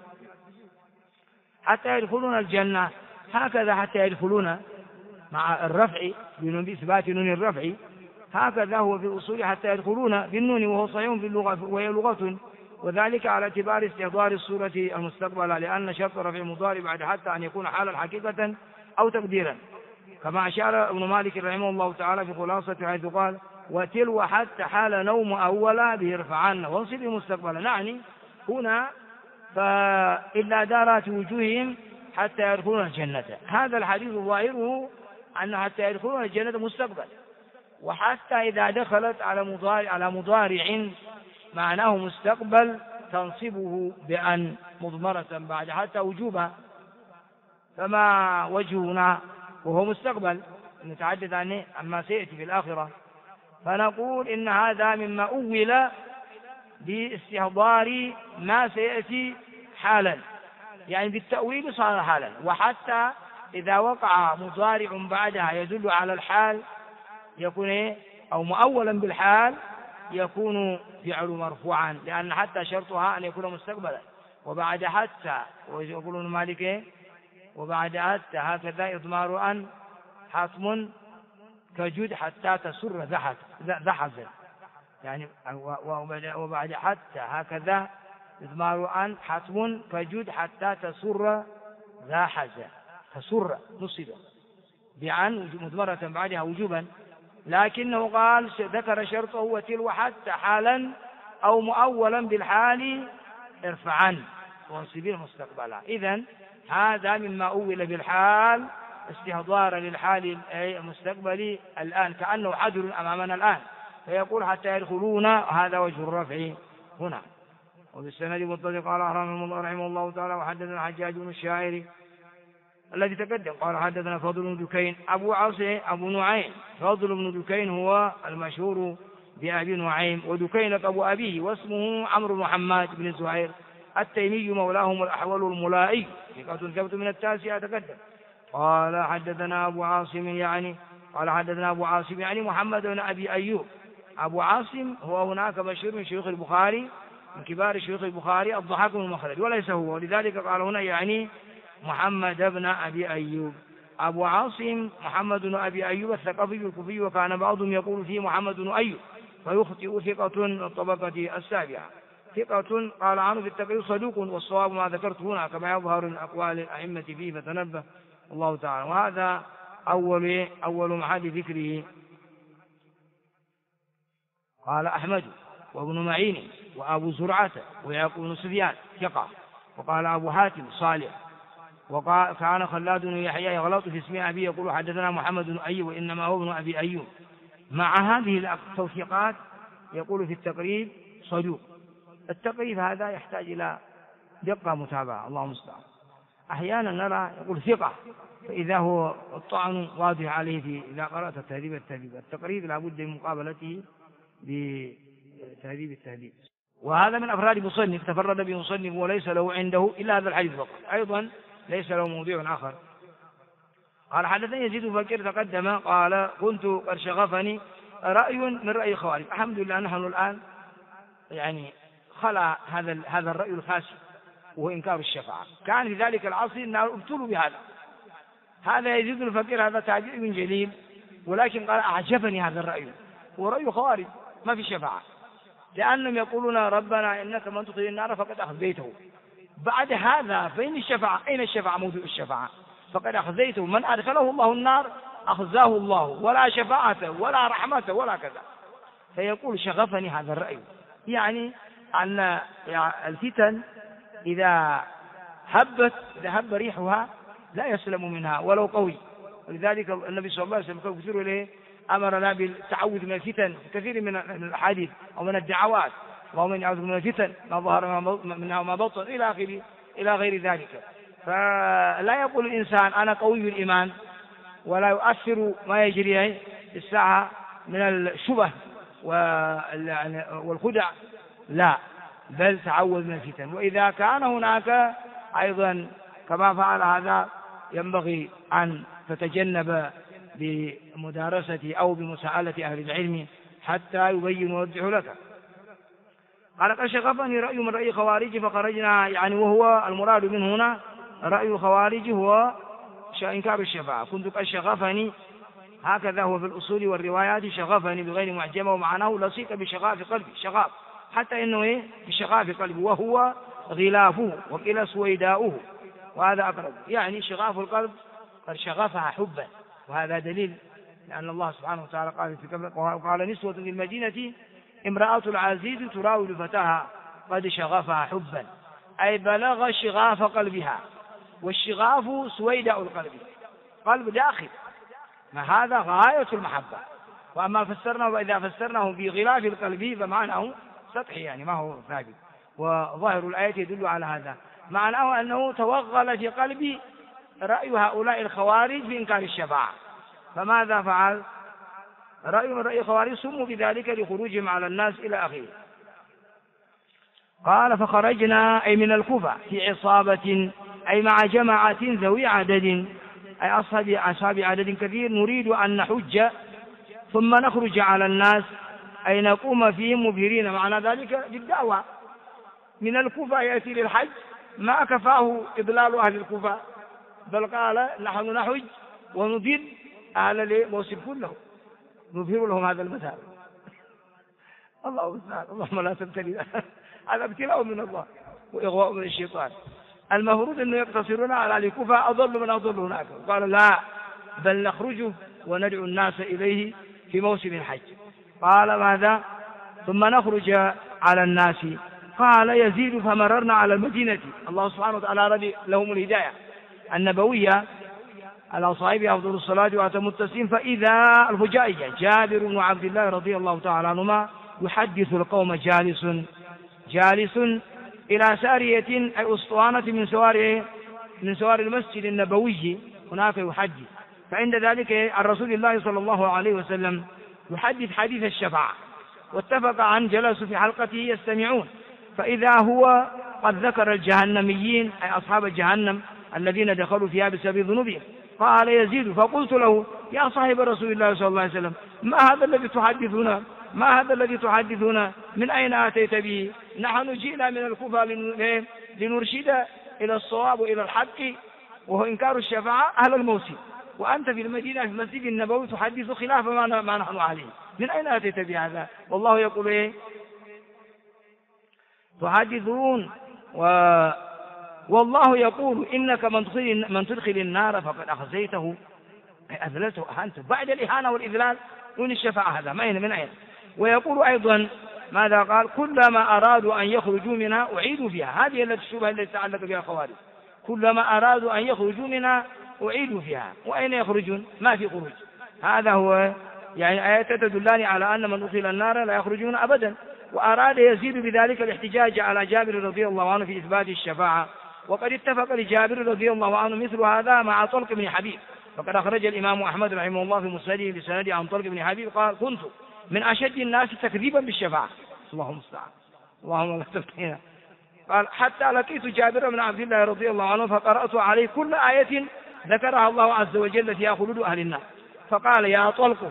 حتى يدخلون الجنة. هكذا حتى يدخلون مع الرفع بإثبات نون الرفع، هكذا هو في الأصول حتى يدخلون بالنون، وهو صحيح في اللغة وهي لغة، وذلك على اعتبار استحضار الصورة المستقبلة، لأن شرط رفع المضارع بعد حتى أن يكون حالا حقيقة أو تقديرا، كما أشار ابن مالك رحمه الله تعالى في خلاصة حيث قال: وتلو حتى حال نوم أولا بيرفعن وانصب مستقبلا. يعني هنا فإلا دارات وجوههم حتى يدخلون الجنة. هذا الحديث ظاهره أن حتى يدخلون الجنة مستقبل، وحتى إذا دخلت على مضارع معناه مستقبل تنصبه بأن مضمرة بعد حتى وجوبها، فما وجهنا وهو مستقبل نتحدث عنه عما سيأتي في الآخرة. فنقول إن هذا مما أول باستحضار ما سيأتي حالا، يعني بالتأويل صار حالا، وحتى إذا وقع مضارع بعدها يدل على الحال يكون أو مؤولا بالحال يكون فعل مرفوعا، لأن حتى شرطها أن يكون مستقبلا. وبعد حتى ويقولون مالك وبعد حتى هكذا إضمار أن حتم كجد حتى تسر ذحزا، يعني وبعد حتى هكذا إضمار أن حتم كجد حتى تسر ذحزا، تسر نصب بعن مضمرة بعدها وجوبا، لكنه قال ذكر شرطه وتلو حتى حالا أو مؤولا بالحال ارفعا وانصبه مستقبلا. إذن هذا مما أول بالحال استحضارا للحال المستقبلي الآن، كأنه حجر أمامنا الآن، فيقول حتى يدخلون، هذا وجه الرفع هنا. وبالسند متصل قال رحمه الله تعالى: وحدثنا حجاج بن الشاعري الذي تقدم قال حدثنا فضل بن دكين أبو عاصم أبو نعيم. فضل بن دكين هو المشهور بأبي نعيم، ودكين أبو أبيه، واسمه عمرو بن حماد بن زهير التيمي مولاهم الأحول الملائي، ثقة ثبت من 9 تقدم. قال حدثنا أبو عاصم يعني محمد بن أبي أيوب. أبو عاصم هو هناك مشهور من شيوخ البخاري، من كبار شيوخ البخاري الضحاك بن مخلد، وليس هو، ولذلك قال هنا يعني محمد بن أبي أيوب. أبو عاصم محمد بن أبي أيوب الثقفي الكوفي، وكان بعضهم يقول فيه محمد بن أيوب فيخطئ، ثقة الطبقة 7، ثقة قال عنه في التقريب صدوق، والصواب ما ذكرت هنا كما يظهر من أقوال الأئمة فيه، فتنبه الله تعالى. وهذا أول محل ذكره. قال أحمد وابن معين وأبو زرعة ويعقوب بن سفيان ثقة. وقال أبو حاتم صالح. وقال كان خلاد بن يحيى يغلط في اسم أبي يقول حدثنا محمد بن أيوب وإنما هو ابن أبي أيوب. مع هذه التوثيقات يقول في التقريب صدوق. التقريب هذا يحتاج إلى دقة متابعة، الله المستعان. أحيانا نرى يقول ثقة، فإذا هو الطعن واضح عليه إذا قرأت التهذيب التقريب لابد من مقابلته بتهذيب التهذيب. وهذا من أفراد مصنف، تفرد بمصنف وليس له عنده إلا هذا الحديث فقط، أيضا ليس له موضوع آخر. قال حدثني يزيد بن تقدم قال كنت قد شغفني رأي من رأي الخوارج. الحمد لله نحن الآن يعني خلع هذا الرأي الخاسي وهو إنكار الشفاعة. كان في ذلك العصر الناس ابتلوا بهذا. هذا يزيد الفقير هذا تعجب جليل، ولكن قال أعجبني هذا الرأي، ورأي خوارج ما في شفاعة، لأنهم يقولون ربنا إنك من تدخل النار فقد أخزيته. بعد هذا فين الشفاعة؟ أين الشفاعة؟ موضوع الشفاعة فقد أخزيته، من أدخله الله النار أخزاه الله، ولا شفاعة ولا رحمة ولا كذا. فيقول شغفني هذا الرأي، يعني أن الفتن إذا هب ريحها لا يسلم منها ولو قوي. ولذلك النبي صلى الله عليه وسلم كثير إليه أمرنا بالتعوذ من الفتن في كثير من الأحاديث أو من الدعوات، اللهم إني أعوذ من الفتن ما ظهر منها وما بطن إلى غير ذلك. فلا يقول الإنسان أنا قوي الإيمان ولا يؤثر ما يجري في الساعة من الشبه والخدع، لا، بل تعوذ من الفتن. وإذا كان هناك أيضا كما فعل هذا ينبغي أن تتجنب بمدارسة أو بمساءلة أهل العلم حتى يبين ويوضح لك. قال قد شغفني رأي من رأي خوارج فخرجنا، يعني وهو المراد من هنا رأي الخوارج هو إنكار الشفاعة. كنت قد شغفني، هكذا هو في الأصول والروايات، شغفني بغير معجمة ومعناه لصيق بشغاف قلبي، شغاف حتى إنه بشغاف قلبي وهو غلافه وقيل سويداؤه، وهذا أقرب، يعني شغاف القلب قد شغفها حبا. وهذا دليل لأن الله سبحانه وتعالى قال نسوة في المدينة امرأة العزيز تراود فتاها قد شغفها حبا، أي بلغ شغاف قلبها، والشغاف سويداء القلب، قلب داخل، ما هذا غاية المحبة. وأما وإذا فسرناه بغلاف القلب فمعناه سطحي، يعني ما هو ثابت. وظاهر الآية يدل على هذا، معناه أنه توغل في قلبي رأي هؤلاء الخوارج بإنكار الشفاعة. فماذا فعل؟ رأي من رأي الخوارج سموا بذلك لخروجهم على الناس إلى آخره. قال فخرجنا أي من الكوفة في عصابة أي مع جماعة ذوي عدد، أي أصحاب عدد كثير، نريد أن نحج ثم نخرج على الناس أي نقوم فيهم مبهرين. معنى ذلك بالدعوة من الكوفة يأتي للحج ما كفاه إضلال أهل الكوفة، بل قال نحن نحج ونبهر أهل الموسم كله، نبهر لهم هذا المثال. الله المستعان، اللهم لا تبتلي. هذا ابتلاء من الله وإغواء من الشيطان. المفروض أنه يقتصرون على الكوفة أضل من أضل هناك، قال لا، بل نخرج وندعو الناس إليه في موسم الحج. قال ماذا؟ ثم نخرج على الناس. قال يزيد فمررنا على المدينة. الله سبحانه وتعالى رضي لهم الهداية النبوية على صاحبها أفضل الصلاة وأتم التسليم، فإذا الفجائية جابر بن عبد الله رضي الله تعالى عنهما يحدث القوم جالس إلى سارية أي أسطوانة من سوار المسجد النبوي، هناك يحدث. فعند ذلك عن رسول الله صلى الله عليه وسلم يحدث حديث الشفاعة، واتفق عن جلسوا في حلقته يستمعون، فإذا هو قد ذكر الجهنميين أي أصحاب جهنم الذين دخلوا فيها بسبب ذنوبهم. قال يزيد فقلت له يا صاحب رسول الله صلى الله عليه وسلم ما هذا الذي تحدثنا من أين أتيت به؟ نحن جئنا من الكوفة لنرشد إلى الصواب وإلى الحق وهو إنكار الشفاعة أهل الموسم، وأنت في المدينة في المسجد النبوي تحدث خلاف ما نحن عليه، من أين أتيت بهذا؟ والله يقول تحدثون والله يقول إنك من تدخل النار فقد أخزيته، أذللته أهانته. بعد الإهانة والإذلال دون الشفاعة، هذا ما من أين؟ ويقول أيضا ماذا قال؟ كلما أرادوا أن يخرجوا منها أعيدوا فيها. هذه الشبهة التي تعلق بها الخوارج، كلما أرادوا أن يخرجوا منها أعيدوا فيها. وأين يخرجون؟ ما في خروج. هذا هو يعني آيات تدلان على أن من أدخل النار لا يخرجون أبدا. وأراد يزيد بذلك الاحتجاج على جابر رضي الله عنه في إثبات الشفاعة، وقد اتفق لجابر رضي الله عنه مثل هذا مع طلق بن حبيب، فقد أخرج الإمام أحمد رحمه الله في مسنده بسنده عن طلق بن حبيب قال كنت من أشد الناس تكذيبا بالشفاعة، اللهم المستعان، اللهم لا تفتنا. قال حتى لقيت جابر بن عبد الله رضي الله عنه فقرأت عليه كل آية ذكرها الله عز وجل فيها خلود أهل النار، فقال يا طلق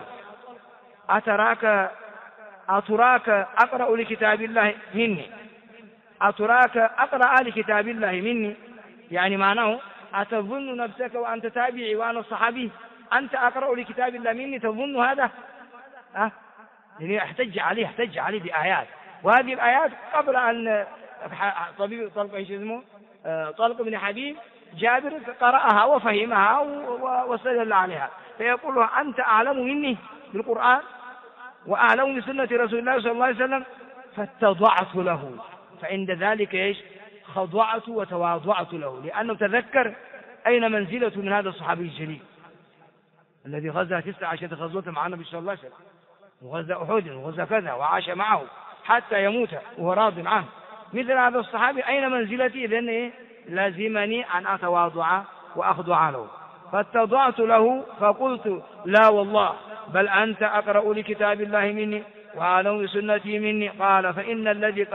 أتراك أقرأ لكتاب الله مني، أتراك أقرأ لكتاب الله مني، يعني معناه أتظن نفسك وأنت تابعي وأنا الصحابي أنت أقرأ لكتاب الله مني تظن هذا؟ يعني احتج عليه بآيات، وهذه الآيات قبل أن طبيب طلق بن حبيب جابر قرأها وفهمها واستدل عليها، فيقول له أنت أعلم مني بالقرآن وأعلم بسنة رسول الله صلى الله عليه وسلم، فاتضعت له، فعند ذلك إيش؟ خضعت وتواضعت له، لأنه تذكر أين منزلة من هذا الصحابي الجليل الذي غزا 19 غزوة مع النبي صلى الله عليه وسلم، وغزا أحد وغزا كذا وعاش معه حتى يموت وهو راض عنه، مثل هذا الصحابي أين منزلتي؟ إذن لازمني أن أتواضع وأخضع له، فاتضعت له فقلت لا والله بل أنت أقرأ لكتاب الله مني وأعلم بسنتي مني. قال فإن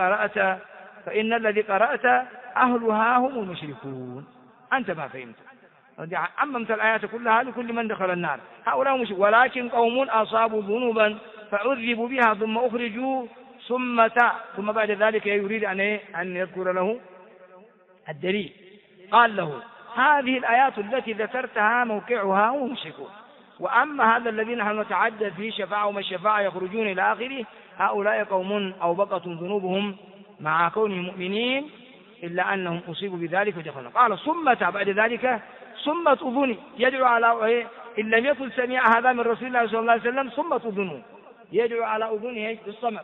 الذي قرأت أهلها هم المشركون، أنت ما فهمت، عممت الآيات كلها لكل من دخل النار، هؤلاء مشركون، ولكن قوم أصابوا ذنوبا فعذبوا بها ثم أخرجوا ثم بعد ذلك يريد أن يذكر له الدليل، قال له هذه الآيات التي ذكرتها موقعها هم مشركون، وأما هذا الذي نحن نتعدى فيه شفاعة وما الشفاعة يخرجون إلى آخره، هؤلاء قوم أوبقت ذنوبهم مع كونهم مؤمنين إلا أنهم أصيبوا بذلك ودخلوا. قال صمت بعد ذلك صمت أذني يدعو على إن لم يكن سمع هذا من رسول الله صلى الله عليه وسلم صمت أذنه، يدعو على أذنه بالصمت،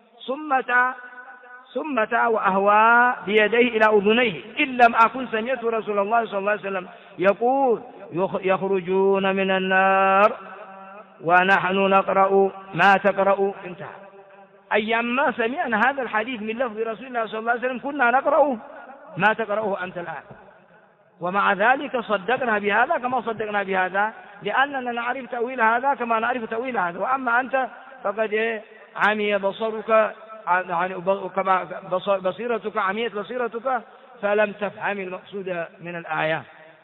صمت وأهوى بيديه إلى أذنيه إن لم أكن سمعت رسول الله صلى الله عليه وسلم يقول يخرجون من النار ونحن نقرأ ما تقرأ. انتهى. أيما سمعنا هذا الحديث من لفظ رسول الله صلى الله عليه وسلم كنا نقرأ ما تقرأه أنت الآن، ومع ذلك صدقنا بهذا كما صدقنا بهذا، لأننا نعرف تأويل هذا كما نعرف تأويل هذا، وأما أنت فقد عمي بصرك كما بصيرتك عميت بصيرتك فلم تفهم المقصود من الآية.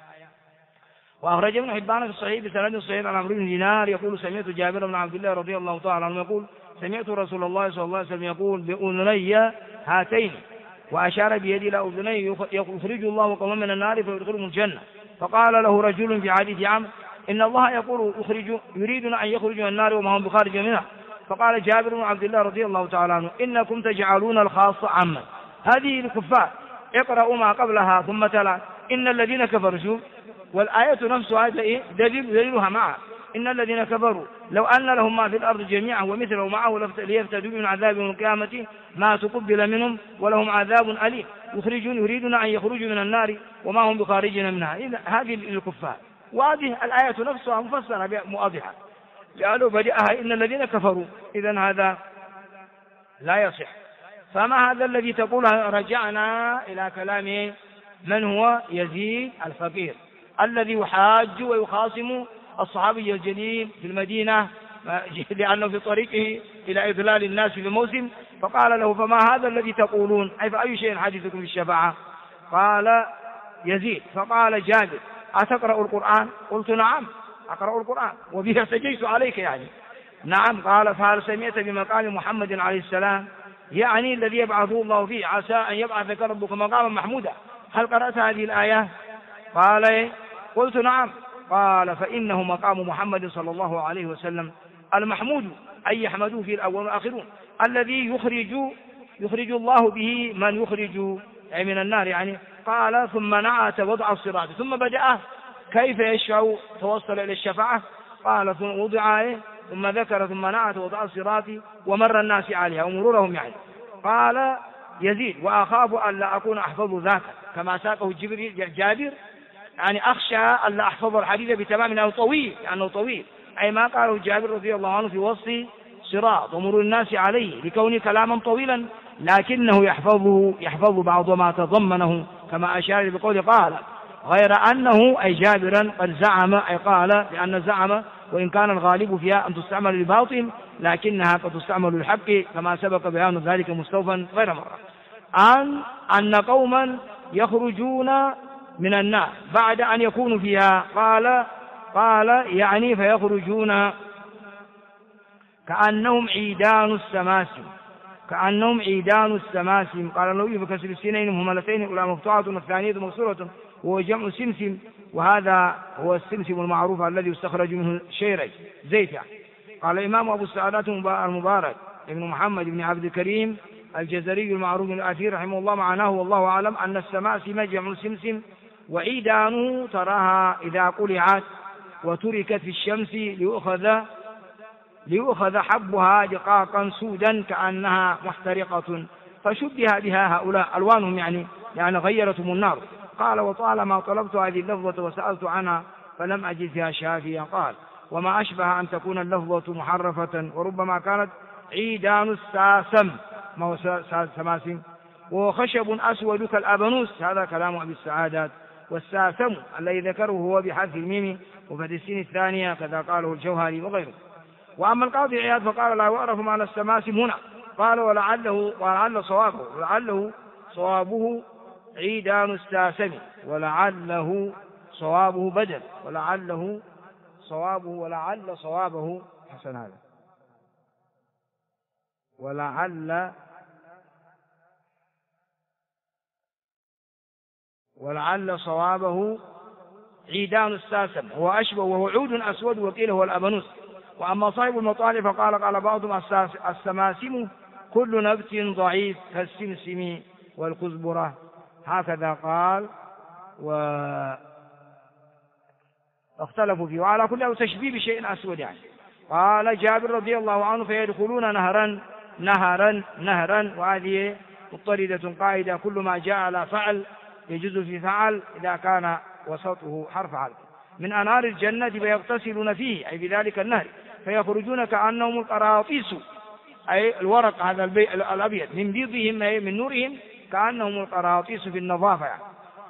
وأخرج ابن حبان في الصحيح بسند صحيح عن عمرو بن دينار يقول سمعت جابر بن عبد الله رضي الله تعالى عنه يقول سمعت رسول الله صلى الله عليه وسلم يقول بأذني هاتين، وأشار بيدي إلى أذنيه يخرج الله قوما من النار فيدخلهم الجنة. فقال له رجل في حديث عمرو إن الله يقول يريدون أن يخرجوا من النار وما هم بخارج منها. فقال جابر بن عبد الله رضي الله تعالى عنه إنكم تجعلون الخاص عاما، هذه الكفار اقرأوا ما قبلها ثم تلا إن الذين كفروا، شوف والآية نفسها دليلها معها إن الذين كفروا لو أن لهم ما في الأرض جميعا ومثله معه ليفتدوا من عذاب يوم القيامة ما تقبل منهم ولهم عذاب أليم يريدون أن يخرجوا من النار وما هم بخارجين منها. هذه الكفار، وهذه الآية نفسها مفسرة واضحة لأنه بدأها إن الذين كفروا، إذن هذا لا يصح. فما هذا الذي تقول؟ رجعنا إلى كلام من هو يزيد الفقير الذي يحاج ويخاصم الصحابي الجليل في المدينة لأنه في طريقه إلى إضلال الناس في الموسم، فقال له فما هذا الذي تقولون؟ أي فأي شيء حديثكم في الشفاعة؟ قال يزيد فقال جابر أتقرأ القرآن؟ قلت نعم أقرأ القرآن وبه احتجيت عليك يعني. نعم. قال فهل سمعت بمقام محمد عليه السلام، يعني الذي يبعثه الله فيه عسى أن يبعثك ربك مقاما محمودا، هل قرأت هذه الآية؟ قال قلت نعم. قال فإنه مقام محمد صلى الله عليه وسلم المحمود أي يحمدوه في الأول والآخرون الذي يخرج الله به من يخرج من النار يعني. قال ثم نعت وضع الصراط ثم بدأ كيف يشفع توصل إلى الشفاعة. قال ثم وضع ثم ذكر ثم نعت وضع الصراط ومر الناس عليها ومرورهم يعني. قال يزيد وأخاف أن لا أكون أحفظ ذاك كما ساقه جابر يعني أخشى أن لا أحفظ الحديث بتمام لأنه طويل أي ما قاله جابر رضي الله عنه في وصف صراط ومرور الناس عليه لكونه كلاما طويلا، لكنه يحفظ بعض ما تضمنه كما أشار بقوله قال، غير أنه أي جابرا قد زعم أي قال لأن زعم وإن كان الغالب فيها أن تستعمل للباطل لكنها قد تستعمل للحق كما سبق بيان ذلك مستوفا غير مرة. أن قوما يخرجون من النار بعد أن يكونوا فيها، قال يعني فيخرجون كأنهم عيدان السماسم، كأنهم عيدان السماسم. قال النووي بكسر السينين مهملتين الأولى مفتوحة والثانية مكسورة وهو جمع سمسم، وهذا هو السمسم المعروف الذي يستخرج منه الشيرج زيت يعني. قال الإمام أبو السعادات المبارك ابن محمد بن عبد الكريم الجزري المعروف من الأثير رحمه الله معناه والله أعلم أن السماسم جمع سمسم، وعيدانه تراها إذا قلعت وتركت في الشمس ليؤخذ حبها دقاقا سودا كأنها محترقة، فشبه بها هؤلاء ألوانهم يعني غيرتهم النار. قال وطالما طلبت هذه اللفظة وسألت عنها فلم أجد فيها شافيا. قال وما أشبه أن تكون اللفظة محرفة وربما كانت عيدان الساسم، ما هو سماسم، وهو خشب أسود كالأبنوس، هذا كلام أبي السعادات. والساسم الذي ذكره هو بحذف الميم وفتح السين الثانية كذا قاله الجوهري وغيره. وأما القاضي عياض فقال لا يعرف معنى السماسم هنا، قال ولعل صوابه عيدان الساسم، ولعله صوابه بدل، ولعل صوابه حسن هذا، ولعل صوابه عيدان الساسم هو أشبه وهو عود أسود وقيل هو الأبنوس. وأما صاحب المطالب فقال بعضهم السماسم كل نبت ضعيف كالسمسم والكزبرة، هكذا قال واختلفوا فيه. وعلى كل تشبيه بشيء أسود يعني. قال جابر رضي الله عنه فيدخلون نهرا، وهذه مضطردة قاعدة كل ما جاء على فعل يجوز في فعل إذا كان وسطه حرف علق من أنهار الجنة فيغتسلون فيه أي بذلك النهر، فيخرجون كأنهم القراطيس أي الورق هذا الأبيض من بيضهم من نورهم كأنهم القراطيس في النظافة يعني.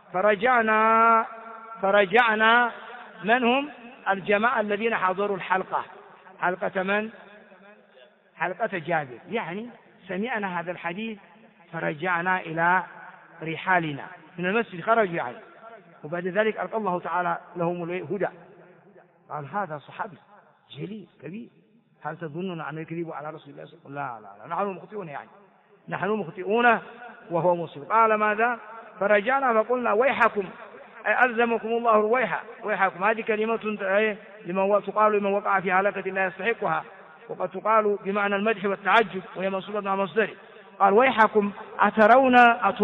فرجعنا من هم الجماعة الذين حضروا حلقة من؟ حلقة جابر، يعني سمعنا هذا الحديث فرجعنا إلى رحالنا من المسجد، خرجوا يعني، وبعد ذلك ألقى الله تعالى لهم الهدى. قال هذا صحابي جليل كبير، هل تظنون أن يكذب على رسول الله صلى الله عليه وسلم؟ لا نحن مخطئون يعني، نحن مخطئون وهو مسلم. قال ماذا؟ فرجعنا فقلنا ويحكم أي ألزمكم الله ويحكم. هذه كلمة تقال لمن وقع في هلكة لا يستحقها، وقد تقال بمعنى المدح والتعجب وهي منصوبة على مصدره. قال ويحكم أترون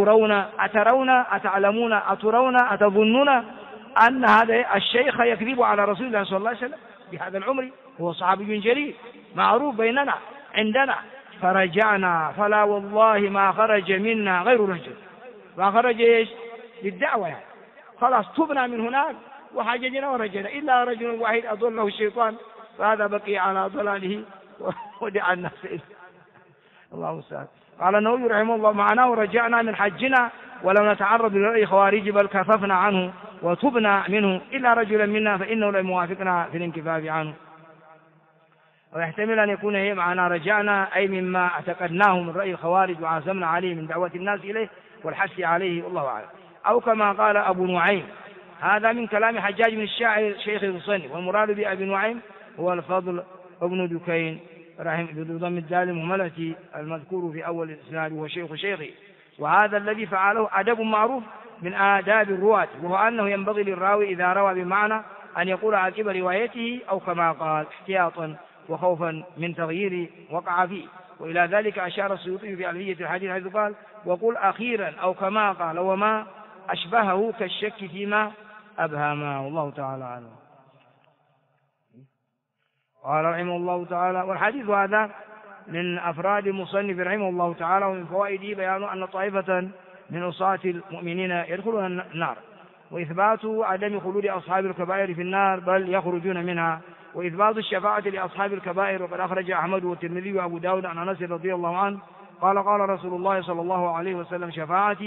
أتعلمون أتظنون أن هذا الشيخ يكذب على رسول الله صلى الله عليه وسلم بهذا العمر، هو صحابي جليل معروف بيننا عندنا. فرجعنا فلا والله ما خرج منا غير رجل، ما خرج ايش؟ للدعوة يعني، خلاص تبنا من هناك وحاججنا ورجعنا إلا رجل واحد أضله الشيطان فهذا بقي على ضلاله ودعا الناس إليه. الله المستعان. قال النووي رحمه الله معناه رجعنا من حجنا ولو نتعرض لرأي خوارج بل كففنا عنه وتبنا منه إلا رجلا منا فإنه لم يوافقنا في الانكفاف عنه. ويحتمل أن يكون هي معنا رجعنا أي مما اعتقدناه من رأي الخوارج وعزمنا عليه من دعوة الناس إليه والحث عليه والله أعلم. أو كما قال أبو نعيم، هذا من كلام حجاج بن الشاعر شيخ المصنف، والمراد بأبي نعيم هو الفضل ابن دكين بضم الدال المهملة المذكور في أول الإسناد وهو شيخ شيخي. وهذا الذي فعله أدب معروف من آداب الرواة، وهو أنه ينبغي للراوي إذا روى بمعنى أن يقول عقب روايته أو كما قال احتياطا وخوفا من تغيير وقع فيه. وإلى ذلك أشار السيوطي في ألفية الحديث حيث قال وقل أخيرا أو كما قال وما أشبهه كالشك فيما أبهما. والله تعالى عنه. قال رحمه الله تعالى والحديث هذا من أفراد مصنف رحمه الله تعالى، ومن فوائده بيان أن طائفة من عصاة المؤمنين يدخلون النار، وإثبات عدم خلود أصحاب الكبائر في النار بل يخرجون منها، وإثبات الشفاعة لأصحاب الكبائر. وقد أخرج أحمد والترمذي وأبو داود عن أنس رضي الله عنه قال قال رسول الله صلى الله عليه وسلم شفاعتي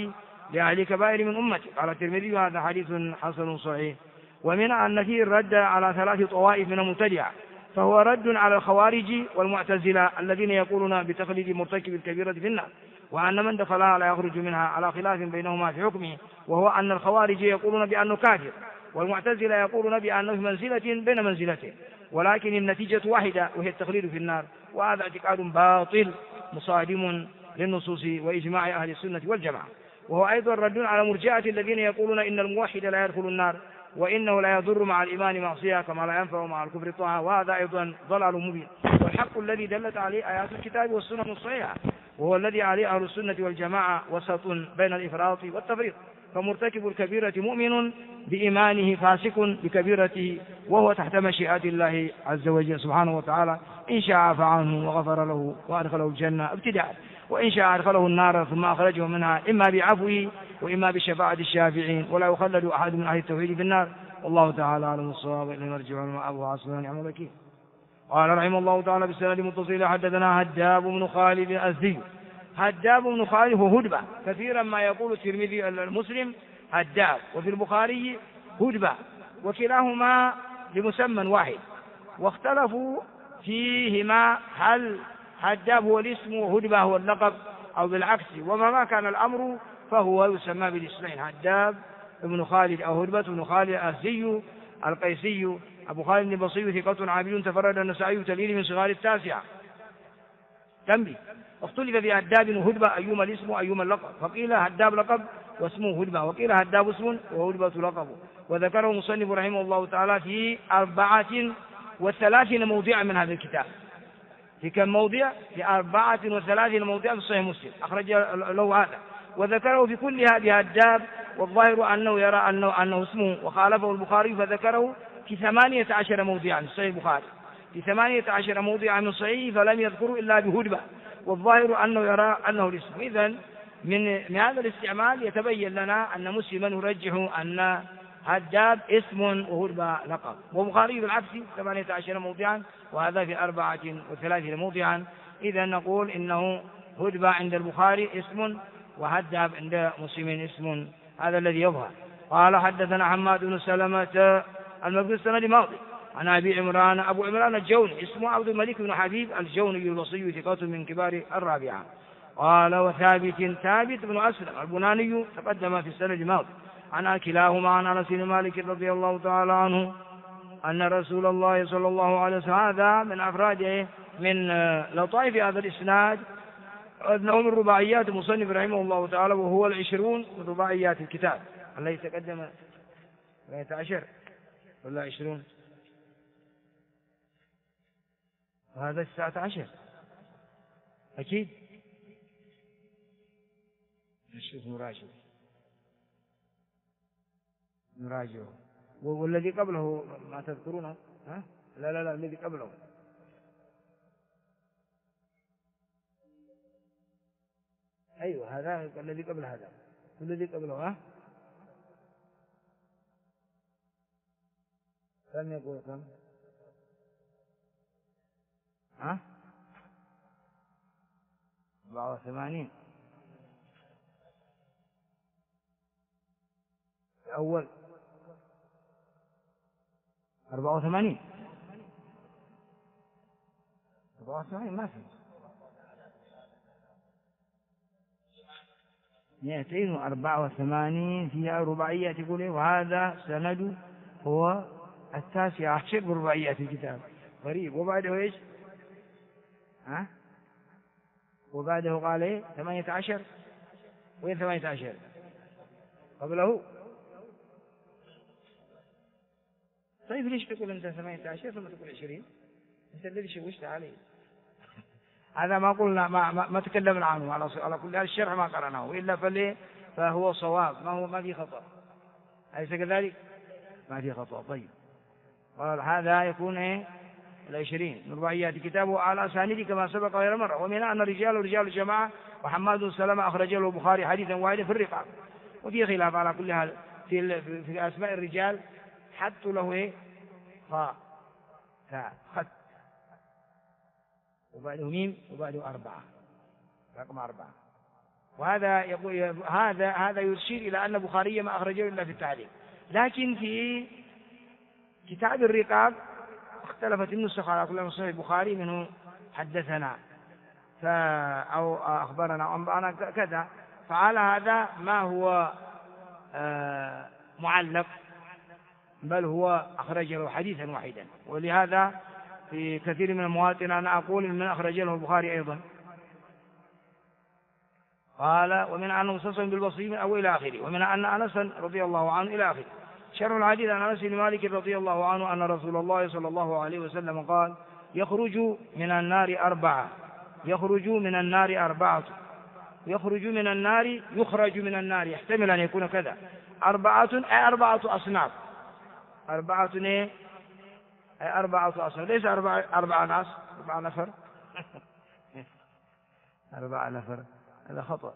لأهل الكبائر من أمتي. قال الترمذي هذا حديث حسن صحيح. ومن أن فيه الرد على 3 طوائف من المبتدعة، فهو رد على الخوارج والمعتزلة الذين يقولون بتقليد مرتكب الكبيرة في النار، وأن من دخلها لا يخرج منها، على خلاف بينهما في حكمه، وهو أن الخوارج يقولون بأنه كافر، والمعتزلة يقولون بأنه في منزلة بين منزلتين، ولكن النتيجة واحدة وهي التخليد في النار. وهذا اعتقاد باطل مصادم للنصوص وإجماع أهل السنة والجماعة. وهو أيضا رد على مرجئة الذين يقولون إن الموحد لا يدخل النار، وإنه لا يضر مع الإيمان معصية كما لا ينفع مع الكفر طاعة، وهذا أيضا ضلال مبين، والحق الذي دلت عليه آيات الكتاب والسنة الصحيحة، وهو الذي عليه أهل السنة والجماعة، وسط بين الإفراط والتفريط. فمرتكب الكبيرة مؤمن بإيمانه، فاسق بكبيرته، وهو تحت مشيئة الله عز وجل سبحانه وتعالى، إن شاء عفى عنه وغفر له وأدخله الجنة ابتداء، وإن شاء أدخله النار ثم أخرجه منها إما بعفوه وإما بشفاعة الشافعين، ولا يخلد أحد من أهل التوحيد في النار. والله تعالى أعلم الصواب. إليه مرجع المآب وحسبنا نعم الوكيل. قال رحمه الله تعالى بالسند المتصل حدثنا هداب بن خالد الأزدي. هداب بن خالد هو هدبة، كثيرا ما يقول الترمذي المسلم هداب، وفي البخاري هدبة، وكلاهما لمسمى واحد، واختلفوا فيهما هل هداب هو الاسم وهدبة هو اللقب أو بالعكس، وما كان الأمر فهو يسمى بالاسمين، هداب بن خالد أو هدبة بن خالد الأزدي القيسي أبو خالد بن بصير ثقة عابد تفرد النسائي تليل من صغار التاسعة. تنبيه: اختلف في هداب وهدبة أيما الاسم وأيما اللقب، فقيل هداب لقب واسمه هدبة، وقيل هداب اسم وهدبة لقب. وذكره مصنف رحمه الله تعالى في 34 موضع من هذا الكتاب. في كم موضع؟ في 34 موضع في صحيح مسلم أخرج له هذا، وذكره في كل هذه هداب، والظاهر أنه يرى أنه اسمه، وخالفه البخاري فذكره في 18 موضعا في صحيح البخاري، في 18 موضعا من صحيح، فلم يذكره إلا بهدبة، والظاهر أنه يرى أنه الاسم. إذن من هذا الاستعمال يتبين لنا أن مسلما يرجح أن هداب اسم وهدبة لقب، والبخاري بالعكس 18 موضعا، وهذا في 34 موضعا. إذا نقول إنه هدبة عند البخاري اسم، وهداب عند مسلم اسم، هذا الذي يظهر. قال حدثنا حماد بن سلمة المبني السند ماضي عن أبي عمران أبو عمران الجوني اسمه عبد الملك بن حبيب الجوني البصري ثقة من كبار الرابعة. قال وثابت بن أسلم البناني تقدم في السند الماضي عن كلاهما عن أنس بن مالك رضي الله تعالى عنه أن رسول الله صلى الله عليه وسلم، هذا من أفراده من لطائف هذا الإسناد، أنه من رباعيات المصنف رحمه الله تعالى، وهو 20 من رباعيات الكتاب الذي تقدم 18 ولا 20، وهذا 19 أكيد. نشوف نراجعه. والذي قبله ما تذكرونه؟ ها؟ لا الذي قبله. أيوة هذا الذي قبل هذا، والذي قبله ها؟ لم يقول كم؟ ها؟ 84 الأول 84 ما في 284 فيها رباعيات يقول، وهذا سند هو 19 برباعيات الكتاب، غريب. وبعده ايش؟ ها؟ وبعده قال ايه؟ 18. وين 18 قبله؟ طيب ليش تقول انت 18 ثم تقول 20؟ انت الذي شوشت عليه. هذا ما قلنا ما تكلمنا عنه على كل الشرح ما قرأناه، وإلا فهو صواب، ما في خطأ، أليس كذلك؟ ما في خطأ. طيب قال هذا يكون ايه؟ 20 من رباعيات كتابه على أسانيد كما سبق غير مرة. ومن أن رجال الجماعة وحماد بن سلمة أخرج له البخاري حديثا واحدا في الرقاب، وفي خلاف على كل حال في أسماء الرجال، حطوا له ايه؟ خط وبعده ميم وبعده 4 رقم 4. وهذا يقول هذا يشير إلى أن البخاري ما أخرجه إلا في التعليق. لكن في كتاب الرقاق اختلفت النسخ على كل نسخ البخاري، منه حدثنا أو أخبرنا أو أنبأنا كذا، فعلى هذا ما هو معلق، بل هو أخرج له حديثا واحدا. ولهذا في كثير من المواطن أنا أقول من أخرج له البخاري أيضا. قال ومن أنه متصل بالبصري من أول إلى آخره، ومن أن أنس رضي الله عنه إلى آخره. شرح الحديث عن أنس بن مالك رضي الله عنه أن رسول الله صلى الله عليه وسلم قال يخرج من النار أربعة، يخرج من النار أربعة، يخرج من النار، يخرج من النار، يحتمل أن يكون كذا، أربعة أي 4 أصناف، 4 أي 4 أصناف، ليس 4 ناس، 4 نفر 4 نفر، هذا خطأ.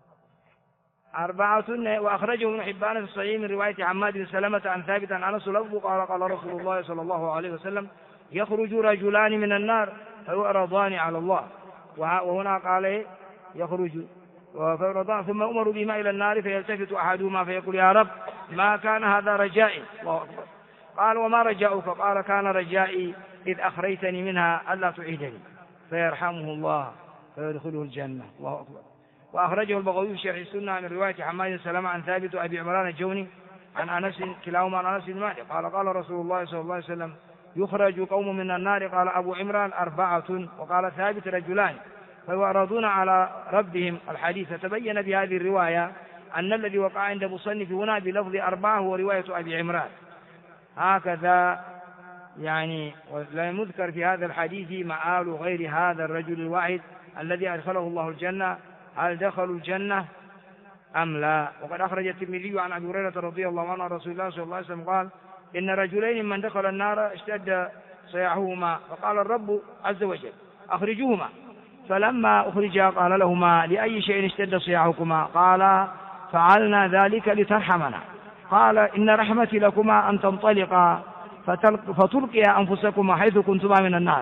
4. وأخرجه ابن حبان في الصحيح من رواية عماد بن سلمة عن ثابت عن أنس لفظ قال قال رسول الله صلى الله عليه وسلم يخرج رجلان من النار فيعرضان على الله، وهنا قال يخرج فيعرضان ثم أمر بما إلى النار فيلتفت أحدهما فيقول يا رب ما كان هذا رجائي، الله أكبر. قال وما رجاؤك؟ قال كان رجائي إذ أخرجتني منها ألا تعيدني، فيرحمه الله فيدخله الجنة، الله أكبر. وأخرجه البغوي في شرح السنة من رواية حماد بن سلمة عن ثابت وأبي عمران الجوني عن أنس كلاهما عن أنس بن مالك قال قال رسول الله صلى الله عليه وسلم يخرج قوم من النار، قال أبو عمران 4، وقال ثابت رجلان فيعرضون على ربهم الحديث. تبين بهذه الرواية أن الذي وقع عند مصنف هنا بلفظ 4 هو رواية أبي عمران، هكذا يعني. لا يذكر في هذا الحديث مآل غير هذا الرجل الواحد الذي أدخله الله الجنة، هل دخلوا الجنة أم لا؟ وقد أخرج الترمذي عن أبي هريرة رضي الله عنه رسول الله صلى الله عليه وسلم قال إن رجلين من دخل النار اشتد صياحهما، فقال الرب عز وجل أخرجوهما، فلما أخرجا قال لهما لأي شيء اشتد صياحكما؟ قال فعلنا ذلك لترحمنا. قال إن رحمتي لكما أن تنطلقا فتلقيا أنفسكما حيث كنتما من النار.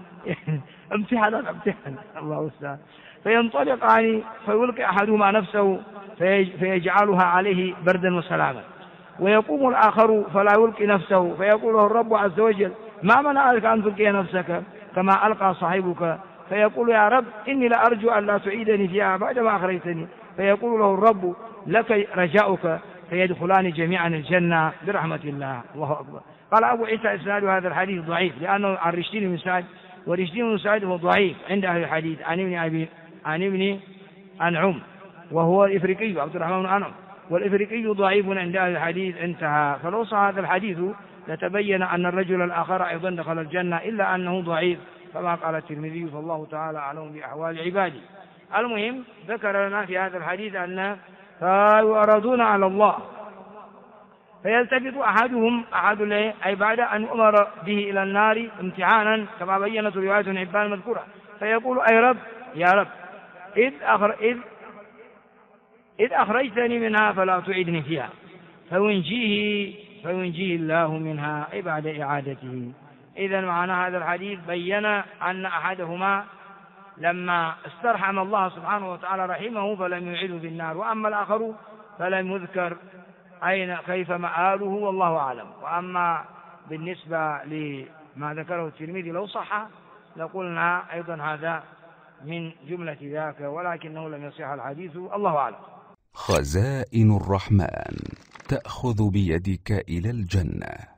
امتحان الله أستاذ. فينطلقان فيلقي أحدهما نفسه فيجعلها عليه بردا وسلاما، ويقوم الآخر فلا يلقي نفسه فيقول له الرب عز وجل ما منعك أن تلقي نفسك كما ألقى صاحبك؟ فيقول يا رب إني لأرجو أن لا تعيدني فيها بعدما أخرجتني، فيقول له الرب لك رجاؤك، فيدخلان جميعا الجنة برحمة الله، الله أكبر. قال أبو عيسى إسناد هذا الحديث ضعيف لأنه عن رشدين بن سعد، ورشدين بن سعد هو ضعيف عند أهل الحديث عن ابن أنعم وهو الإفريقي عبد الرحمن بن أنعم، والإفريقي ضعيف عند أهل الحديث، انتهى. فلو صح هذا الحديث لتبين أن الرجل الآخر أيضا دخل الجنة، إلا أنه ضعيف كما قال الترمذي، فالله تعالى أعلم بأحوال عباده. المهم ذكر لنا في هذا الحديث أن فيعرضون على الله فيلتفت أحدهم أي بعد أن أمر به إلى النار امتحانا كما بينت رواية ابن حبان المذكورة، فيقول أي رب يا رب إذ أخرجتني منها فلا تعيدني فيها، فينجيه الله منها أي بعد إعادته. إذا معنى هذا الحديث بين أن أحدهما لما استرحم الله سبحانه وتعالى رحمه فلم يعيده في النار، وأما الآخر فلم يذكر كيف مآله والله أعلم. وأما بالنسبة لما ذكره الترمذي لو صح لقلنا أيضا هذا من جملة ذاك، ولكنه لم يصح الحديث، الله أعلم. خزائن الرحمن تأخذ بيدك إلى الجنة.